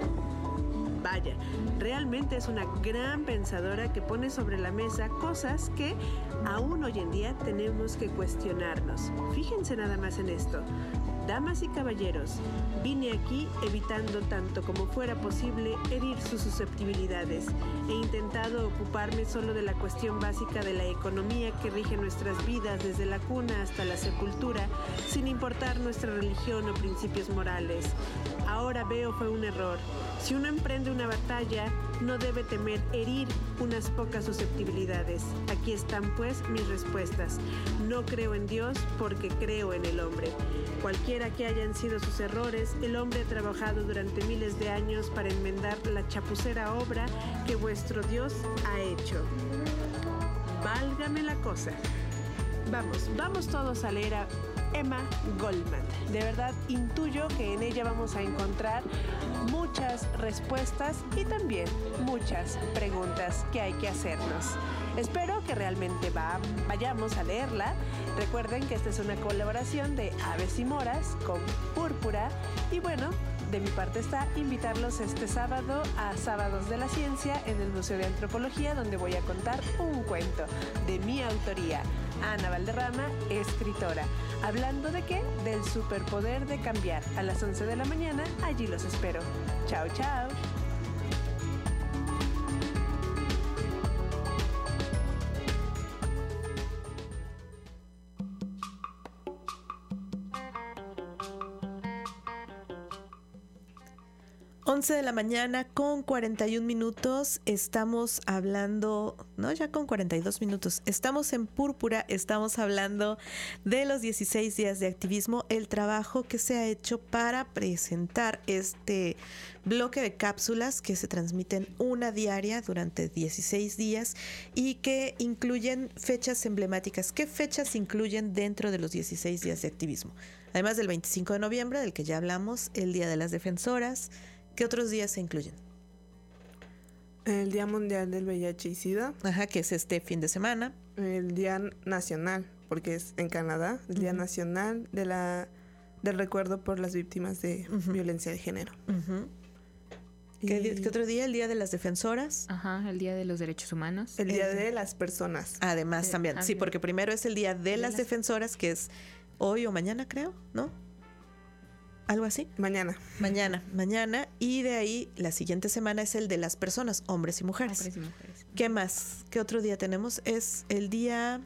Speaker 10: Vaya, realmente es una gran pensadora que pone sobre la mesa cosas que aún hoy en día tenemos que cuestionarnos. Fíjense nada más en esto. Damas y caballeros, vine aquí evitando tanto como fuera posible herir sus susceptibilidades. He intentado ocuparme solo de la cuestión básica de la economía que rige nuestras vidas desde la cuna hasta la sepultura, sin importar nuestra religión o principios morales. Ahora veo fue un error. Si uno emprende una batalla, no debe temer herir unas pocas susceptibilidades. Aquí están pues mis respuestas. No creo en Dios porque creo en el hombre. Cualquiera que hayan sido sus errores, el hombre ha trabajado durante miles de años para enmendar la chapucera obra que vuestro Dios ha hecho. Válgame la cosa. Vamos, vamos todos a leer a Emma Goldman. De verdad, intuyo que en ella vamos a encontrar muchas respuestas y también muchas preguntas que hay que hacernos. Espero que realmente va, vayamos a leerla. Recuerden que esta es una colaboración de Aves y Moras con Púrpura. Y bueno, de mi parte está invitarlos este sábado a Sábados de la Ciencia en el Museo de Antropología, donde voy a contar un cuento de mi autoría, Ana Valderrama, escritora. ¿Hablando de qué? Del superpoder de cambiar. A las once de la mañana, allí los espero. Chao, chao.
Speaker 2: once de la mañana con cuarenta y un minutos, estamos hablando, no, ya con cuarenta y dos minutos, estamos en Púrpura, estamos hablando de los dieciséis días de activismo, el trabajo que se ha hecho para presentar este bloque de cápsulas que se transmiten una diaria durante dieciséis días y que incluyen fechas emblemáticas. ¿Qué fechas incluyen dentro de los dieciséis días de activismo? Además del veinticinco de noviembre, del que ya hablamos, el Día de las Defensoras. ¿Qué otros días se incluyen?
Speaker 5: El Día Mundial del V I H y SIDA.
Speaker 2: Ajá, que es este fin de semana.
Speaker 5: El Día Nacional, porque es en Canadá, el Día uh-huh. Nacional de la, del Recuerdo por las Víctimas de uh-huh. Violencia de Género.
Speaker 2: Uh-huh. ¿Qué, y... ¿Qué otro día? El Día de las Defensoras.
Speaker 3: Ajá, el Día de los Derechos Humanos.
Speaker 5: El Día el... de las Personas.
Speaker 2: Además,
Speaker 3: de...
Speaker 2: también.
Speaker 3: Ah,
Speaker 2: sí, porque primero es el Día de, de las, las Defensoras, que es hoy o mañana, creo, ¿no? ¿Algo así?
Speaker 5: Mañana.
Speaker 2: Mañana, mañana. Y de ahí, la siguiente semana es el de las personas, hombres y mujeres.
Speaker 3: Hombres y mujeres.
Speaker 2: ¿Qué más? ¿Qué otro día tenemos? Es el día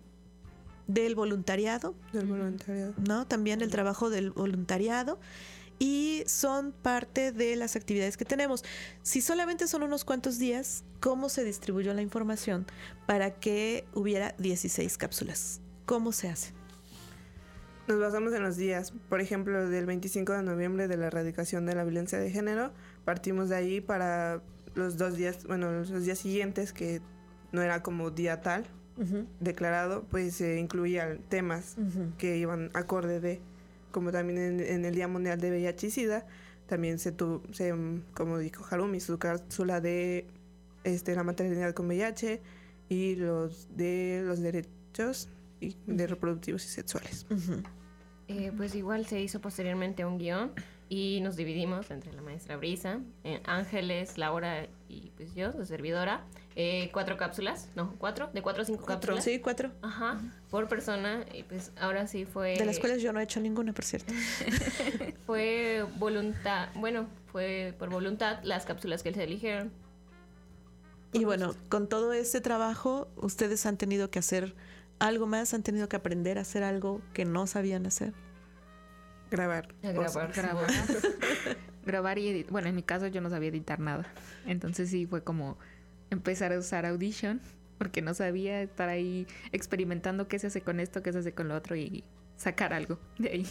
Speaker 2: del voluntariado.
Speaker 5: Del voluntariado.
Speaker 2: ¿No? También el trabajo del voluntariado. Y son parte de las actividades que tenemos. Si solamente son unos cuantos días, ¿cómo se distribuyó la información para que hubiera dieciséis cápsulas? ¿Cómo se hace?
Speaker 5: Nos basamos en los días, por ejemplo, del veinticinco de noviembre de la erradicación de la violencia de género, partimos de ahí para los dos días, bueno, los días siguientes, que no era como día tal, uh-huh. declarado, pues se eh, incluían temas uh-huh. que iban acorde de, como también en, en el Día Mundial de V I H y SIDA, también se tuvo, se, como dijo Harumi, su cápsula de este, la maternidad con V I H y los de los derechos y de reproductivos y sexuales.
Speaker 2: Uh-huh.
Speaker 4: Eh, pues igual se hizo posteriormente un guión y nos dividimos entre la maestra Brisa, eh, Ángeles, Laura y pues yo, la servidora, eh, cuatro cápsulas, no, cuatro, de cuatro a cinco
Speaker 2: cuatro,
Speaker 4: cápsulas.
Speaker 2: Sí, cuatro.
Speaker 4: Ajá, por persona, y pues ahora sí fue...
Speaker 2: De las cuales yo no he hecho ninguna, por cierto.
Speaker 4: Fue voluntad, bueno, fue por voluntad las cápsulas que se eligieron.
Speaker 2: Y bueno, con todo este trabajo, ustedes han tenido que hacer algo más, han tenido que aprender a hacer algo que no sabían hacer.
Speaker 5: Grabar.
Speaker 3: Grabar, grabar. Grabar y editar. Bueno, en mi caso yo no sabía editar nada. Entonces sí fue como empezar a usar Audition, porque no sabía, estar ahí experimentando qué se hace con esto, qué se hace con lo otro y sacar algo de ahí.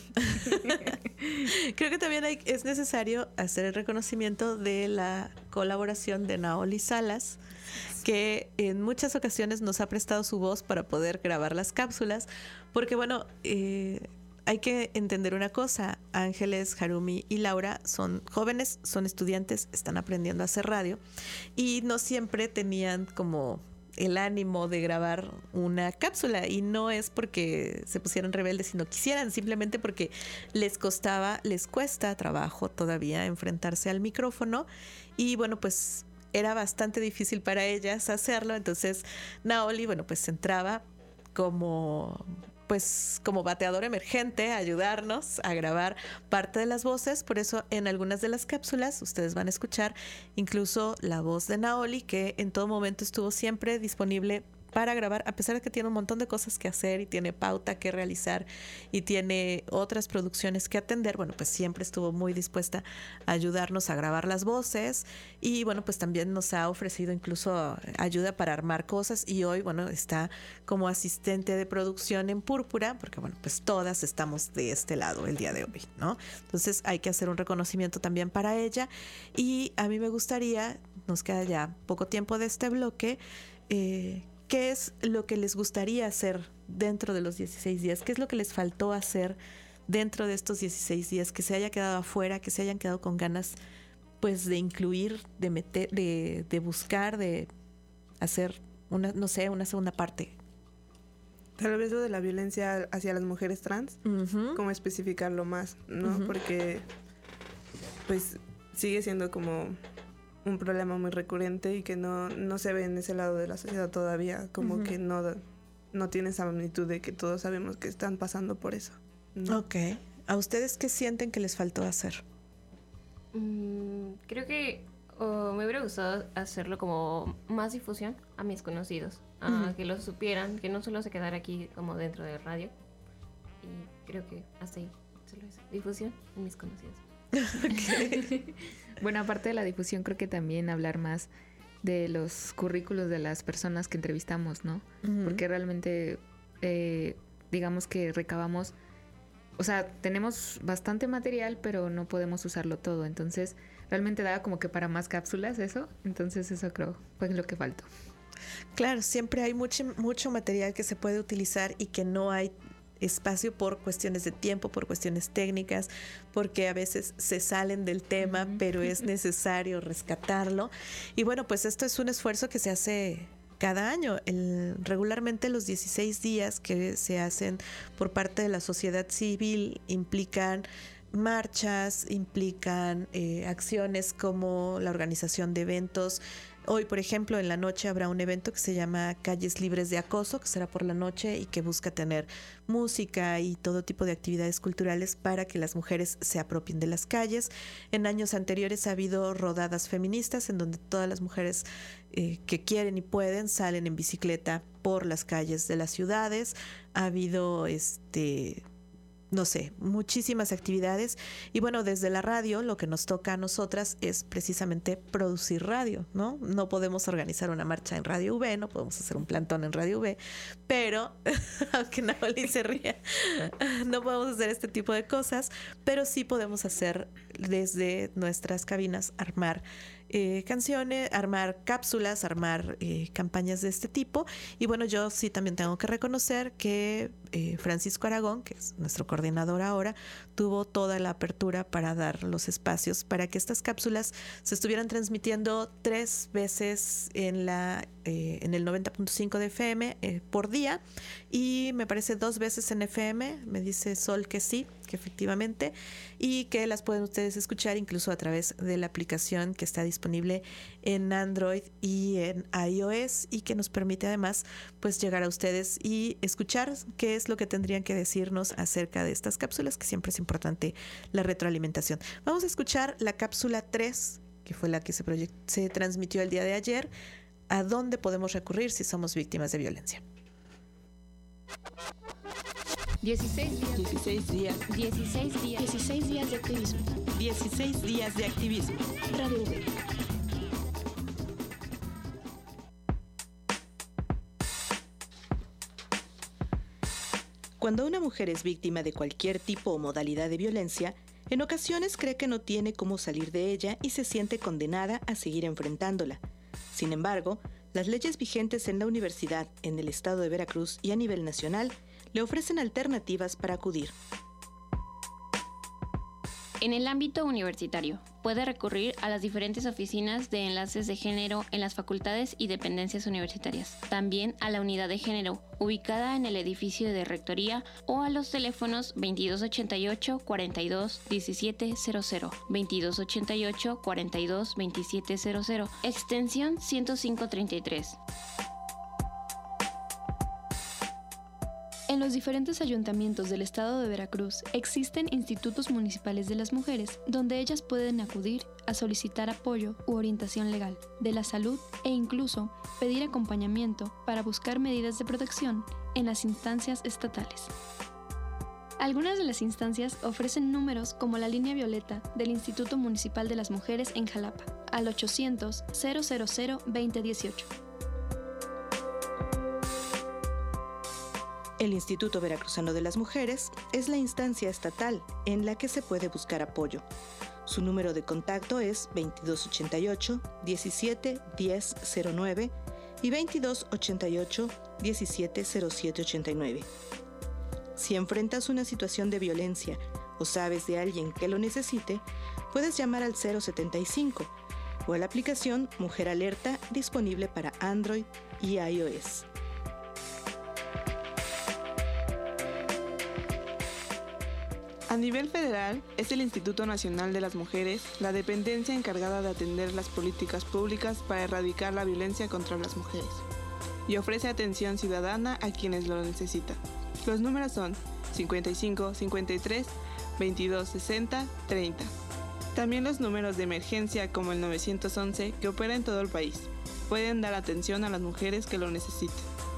Speaker 2: Creo que también hay, es necesario hacer el reconocimiento de la colaboración de Naoli Salas, que en muchas ocasiones nos ha prestado su voz para poder grabar las cápsulas, porque bueno, eh, hay que entender una cosa, Ángeles, Harumi y Laura son jóvenes, son estudiantes, están aprendiendo a hacer radio y no siempre tenían como el ánimo de grabar una cápsula, y no es porque se pusieran rebeldes y no quisieran, simplemente porque les costaba, les cuesta trabajo todavía enfrentarse al micrófono, y bueno, pues era bastante difícil para ellas hacerlo. Entonces Naoli, bueno, pues entraba como pues como bateador emergente a ayudarnos a grabar parte de las voces. Por eso en algunas de las cápsulas ustedes van a escuchar incluso la voz de Naoli, que en todo momento estuvo siempre disponible para grabar, a pesar de que tiene un montón de cosas que hacer y tiene pauta que realizar y tiene otras producciones que atender. Bueno, pues siempre estuvo muy dispuesta a ayudarnos a grabar las voces, y bueno, pues también nos ha ofrecido incluso ayuda para armar cosas, y hoy, bueno, está como asistente de producción en Púrpura, porque bueno, pues todas estamos de este lado el día de hoy, ¿no? Entonces hay que hacer un reconocimiento también para ella, y a mí me gustaría, nos queda ya poco tiempo de este bloque, eh, ¿qué es lo que les gustaría hacer dentro de los dieciséis días? ¿Qué es lo que les faltó hacer dentro de estos dieciséis días? Que se haya quedado afuera, que se hayan quedado con ganas pues de incluir, de meter, de, de buscar, de hacer una, no sé, una segunda parte.
Speaker 5: Tal vez lo de la violencia hacia las mujeres trans, uh-huh. como especificarlo más, ¿no? Uh-huh. Porque pues sigue siendo como un problema muy recurrente y que no, no se ve en ese lado de la sociedad todavía, como uh-huh. que no, no tiene esa magnitud de que todos sabemos que están pasando por eso, ¿no?
Speaker 2: Ok. ¿A ustedes qué sienten que les faltó hacer?
Speaker 4: Mm, creo que oh, me hubiera gustado hacerlo como más difusión a mis conocidos, uh-huh. a que lo supieran, que no solo se quedara aquí como dentro de radio. Y creo que hasta ahí solo eso, difusión a mis conocidos.
Speaker 3: Okay. Bueno, aparte de la difusión, creo que también hablar más de los currículos de las personas que entrevistamos, ¿no? Uh-huh. Porque realmente, eh, digamos que recabamos, o sea, tenemos bastante material, pero no podemos usarlo todo. Entonces, realmente daba como que para más cápsulas eso. Entonces, eso creo fue lo que faltó.
Speaker 2: Claro, siempre hay mucho, mucho material que se puede utilizar y que no hay espacio por cuestiones de tiempo, por cuestiones técnicas, porque a veces se salen del tema, uh-huh. pero es necesario rescatarlo. Y bueno, pues esto es un esfuerzo que se hace cada año. El, regularmente los dieciséis días que se hacen por parte de la sociedad civil implican marchas, implican eh, acciones como la organización de eventos. Hoy, por ejemplo, en la noche habrá un evento que se llama Calles Libres de Acoso, que será por la noche y que busca tener música y todo tipo de actividades culturales para que las mujeres se apropien de las calles. En años anteriores ha habido rodadas feministas en donde todas las mujeres eh, que quieren y pueden salen en bicicleta por las calles de las ciudades. Ha habido este... no sé, muchísimas actividades. Y bueno, desde la radio lo que nos toca a nosotras es precisamente producir radio, ¿no? No podemos organizar una marcha en Radio V, no podemos hacer un plantón en Radio V, pero, aunque Naoli se ría, no podemos hacer este tipo de cosas, pero sí podemos hacer desde nuestras cabinas, armar Eh, canciones, armar cápsulas, armar eh, campañas de este tipo. Y bueno, yo sí también tengo que reconocer que eh, Francisco Aragón, que es nuestro coordinador ahora, tuvo toda la apertura para dar los espacios para que estas cápsulas se estuvieran transmitiendo tres veces en la eh, en el noventa punto cinco de F M eh, por día, y me parece dos veces en F M. Me dice Sol que sí, que efectivamente, y que las pueden ustedes escuchar incluso a través de la aplicación que está disponible en Android y en iOS, y que nos permite además pues llegar a ustedes y escuchar qué es lo que tendrían que decirnos acerca de estas cápsulas, que siempre es importante la retroalimentación. Vamos a escuchar la cápsula tres, que fue la que se, proyect- se transmitió el día de ayer. ¿A dónde podemos recurrir si somos víctimas de violencia?
Speaker 6: dieciséis días.
Speaker 10: dieciséis días.
Speaker 6: dieciséis días. dieciséis días de activismo.
Speaker 10: dieciséis días de activismo.
Speaker 6: Radio V.
Speaker 11: Cuando una mujer es víctima de cualquier tipo o modalidad de violencia, en ocasiones cree que no tiene cómo salir de ella y se siente condenada a seguir enfrentándola. Sin embargo, las leyes vigentes en la universidad, en el estado de Veracruz y a nivel nacional le ofrecen alternativas para acudir.
Speaker 8: En el ámbito universitario, puede recurrir a las diferentes oficinas de enlaces de género en las facultades y dependencias universitarias, también a la unidad de género, ubicada en el edificio de rectoría, o a los teléfonos veintidós ochenta y ocho, cuarenta y dos, diecisiete cero cero, veintidós ochenta y ocho, cuarenta y dos, veintisiete cero cero, extensión ciento cinco treinta y tres.
Speaker 12: En los diferentes ayuntamientos del estado de Veracruz existen institutos municipales de las mujeres donde ellas pueden acudir a solicitar apoyo u orientación legal de la salud e incluso pedir acompañamiento para buscar medidas de protección en las instancias estatales. Algunas de las instancias ofrecen números como la línea violeta del Instituto Municipal de las Mujeres en Jalapa al ochocientos, cero cero cero, veinte dieciocho.
Speaker 11: El Instituto Veracruzano de las Mujeres es la instancia estatal en la que se puede buscar apoyo. Su número de contacto es veintidós ochenta y ocho, diecisiete, diez cero nueve y veintidós ochenta y ocho diecisiete cero siete ochenta y nueve. Si enfrentas una situación de violencia o sabes de alguien que lo necesite, puedes llamar al cero setenta y cinco o a la aplicación Mujer Alerta disponible para Android y iOS.
Speaker 5: A nivel federal, es el Instituto Nacional de las Mujeres la dependencia encargada de atender las políticas públicas para erradicar la violencia contra las mujeres y ofrece atención ciudadana a quienes lo necesitan. Los números son cincuenta y cinco cincuenta y tres veintidós sesenta treinta. También los números de emergencia como el nueve once que opera en todo el país. Pueden dar atención a las mujeres que lo necesiten.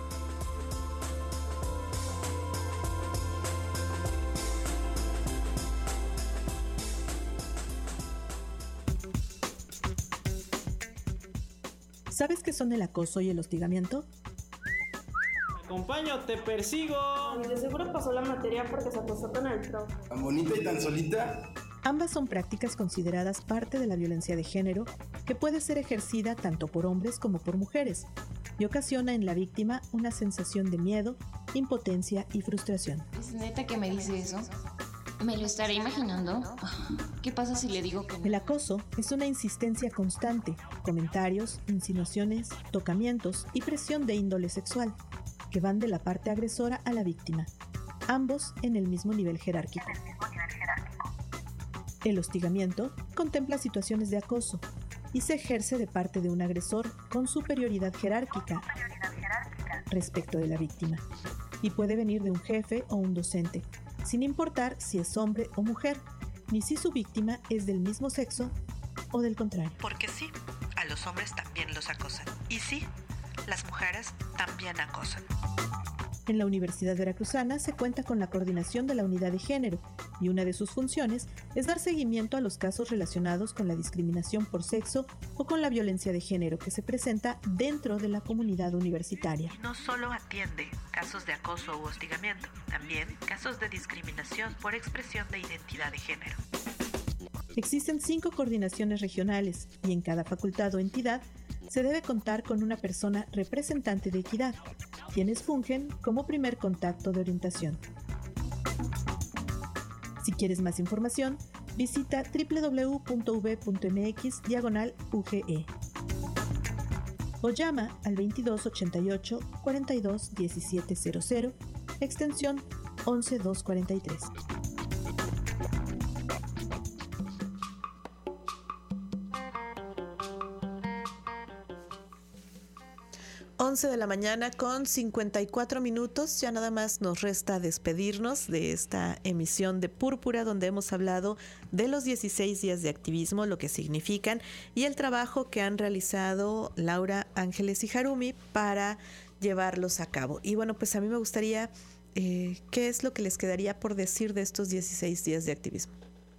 Speaker 2: ¿Sabes qué son el acoso y el hostigamiento?
Speaker 13: Te acompaño, te persigo.
Speaker 14: De seguro pasó la materia porque se acostó con el profe.
Speaker 15: ¿Tan bonita y tan solita?
Speaker 2: Ambas son prácticas consideradas parte de la violencia de género que puede ser ejercida tanto por hombres como por mujeres y ocasiona en la víctima una sensación de miedo, impotencia y frustración.
Speaker 16: ¿Es neta que me dice eso? ¿Me lo estaré imaginando? ¿Qué pasa si le digo que no?
Speaker 2: El acoso es una insistencia constante, comentarios, insinuaciones, tocamientos y presión de índole sexual, que van de la parte agresora a la víctima, ambos en el mismo nivel jerárquico. El hostigamiento contempla situaciones de acoso y se ejerce de parte de un agresor con superioridad jerárquica respecto de la víctima, y puede venir de un jefe o un docente, sin importar si es hombre o mujer, ni si su víctima es del mismo sexo o del contrario.
Speaker 11: Porque sí, a los hombres también los acosan. Y sí, las mujeres también acosan.
Speaker 2: En la Universidad Veracruzana se cuenta con la coordinación de la unidad de género y una de sus funciones es dar seguimiento a los casos relacionados con la discriminación por sexo o con la violencia de género que se presenta dentro de la comunidad universitaria.
Speaker 11: No solo atiende casos de acoso u hostigamiento, también casos de discriminación por expresión de identidad de género.
Speaker 2: Existen cinco coordinaciones regionales y en cada facultad o entidad se debe contar con una persona representante de equidad, quienes fungen como primer contacto de orientación. Si quieres más información, visita doble u doble u doble u punto u v punto m x diagonal u g e o llama al veintidós ochenta y ocho cuarenta y dos diecisiete cero cero, extensión once doscientos cuarenta y tres. once de la mañana con cincuenta y cuatro minutos. Ya nada más nos resta despedirnos de esta emisión de Púrpura, donde hemos hablado de los dieciséis días de activismo, lo que significan y el trabajo que han realizado Laura, Ángeles y Harumi para llevarlos a cabo. Y bueno, pues a mí me gustaría, eh, ¿qué es lo que les quedaría por decir de estos dieciséis días de activismo?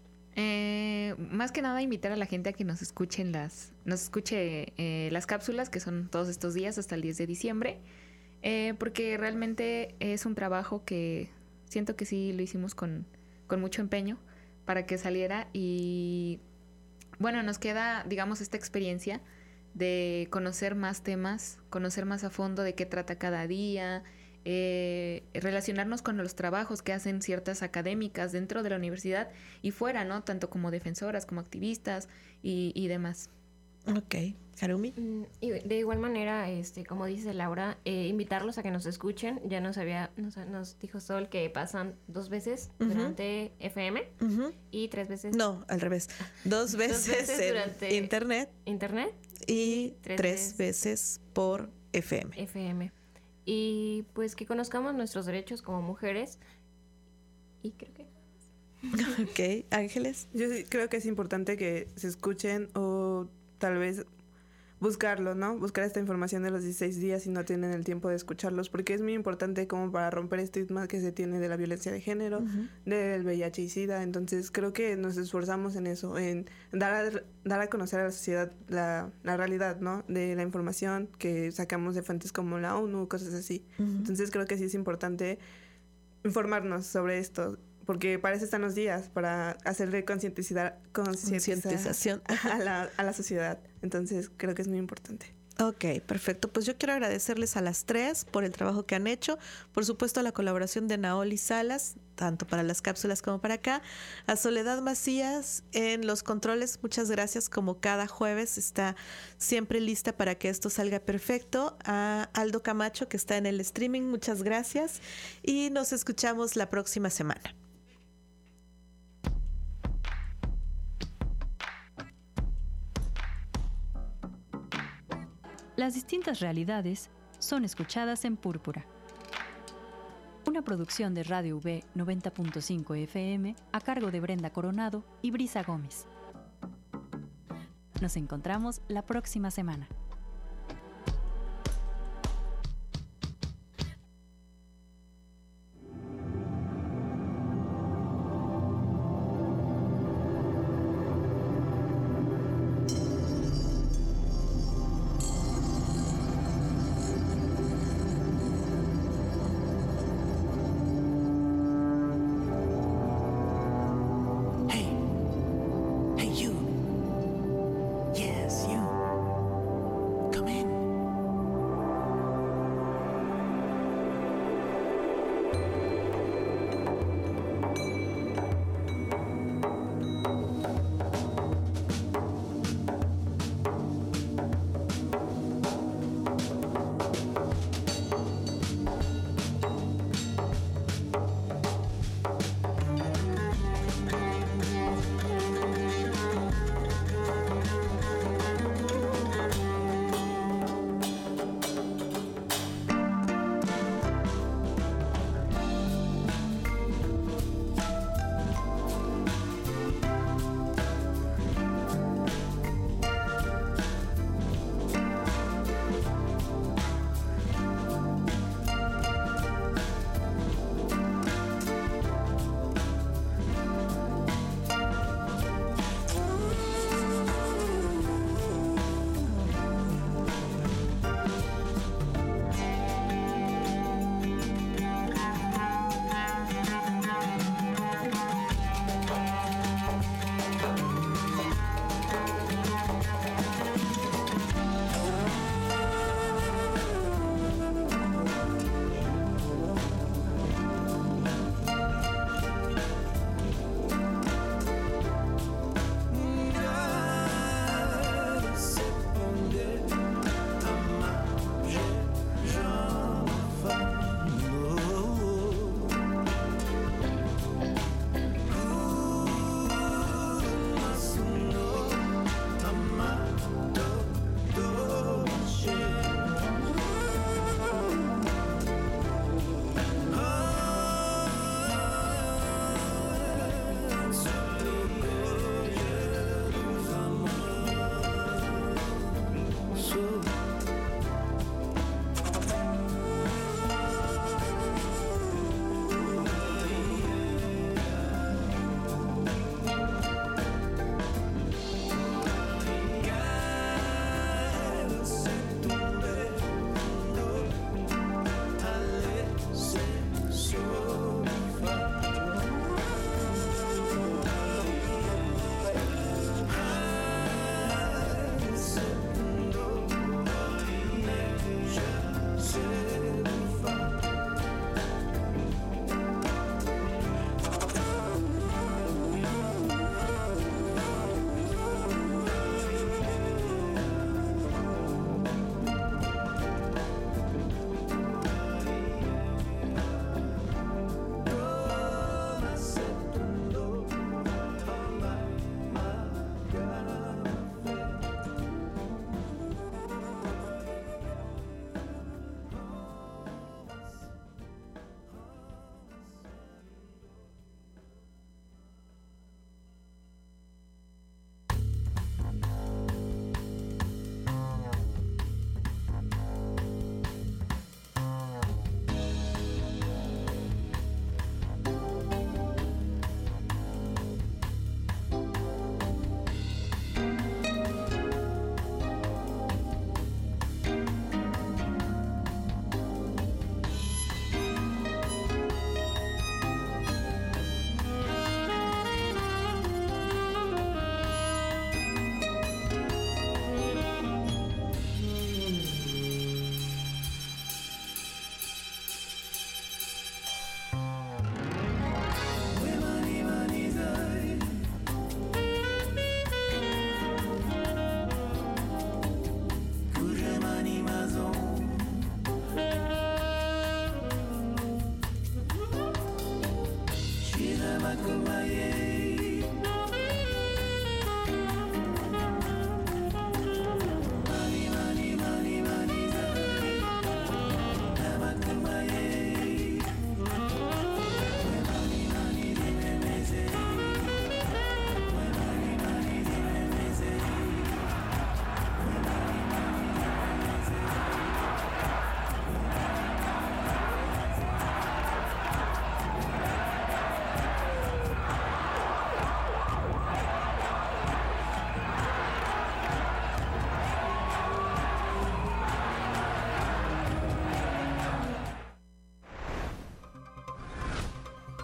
Speaker 3: Eh, más que nada invitar a la gente a que nos escuchen las, nos escuche eh, las cápsulas que son todos estos días hasta el diez de diciembre, eh, porque realmente es un trabajo que siento que sí lo hicimos con, con mucho empeño para que saliera y bueno, nos queda, digamos, esta experiencia de conocer más temas, conocer más a fondo de qué trata cada día, Eh, relacionarnos con los trabajos que hacen ciertas académicas dentro de la universidad y fuera, ¿no? Tanto como defensoras, como activistas y, y demás.
Speaker 2: Ok, Harumi.
Speaker 4: Y de igual manera, este, como dice Laura, eh, invitarlos a que nos escuchen. Ya nos había, nos, nos dijo Sol que pasan dos veces uh-huh. durante F M uh-huh. y tres veces.
Speaker 2: No, al revés. Dos veces, dos veces en
Speaker 4: durante
Speaker 2: internet.
Speaker 4: Internet.
Speaker 2: Y tres, tres veces, veces por F M.
Speaker 4: F M. Y pues que conozcamos nuestros derechos como mujeres. Y creo que...
Speaker 2: Ok, Ángeles.
Speaker 5: Yo sí creo que es importante que se escuchen o tal vez buscarlo, ¿no? Buscar esta información de los dieciséis días si no tienen el tiempo de escucharlos, porque es muy importante como para romper este estigma que se tiene de la violencia de género, uh-huh. del V I H y SIDA. Entonces creo que nos esforzamos en eso, en dar a, dar a conocer a la sociedad la, la realidad, ¿no? De la información que sacamos de fuentes como la ONU, cosas así. Uh-huh. Entonces creo que sí es importante informarnos sobre esto, porque para eso están los días, para hacerle concientizar, concientización a la, a la sociedad. Entonces creo que es muy importante.
Speaker 2: Ok, perfecto. Pues yo quiero agradecerles a las tres por el trabajo que han hecho. Por supuesto, a la colaboración de Naoli Salas, tanto para las cápsulas como para acá. A Soledad Macías en los controles, muchas gracias. Como cada jueves está siempre lista para que esto salga perfecto. A Aldo Camacho, que está en el streaming, muchas gracias. Y nos escuchamos la próxima semana.
Speaker 1: Las distintas realidades son escuchadas en Púrpura. Una producción de Radio V noventa punto cinco F M a cargo de Brenda Coronado y Brisa Gómez. Nos encontramos la próxima semana.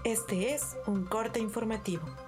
Speaker 2: Este es un corte informativo.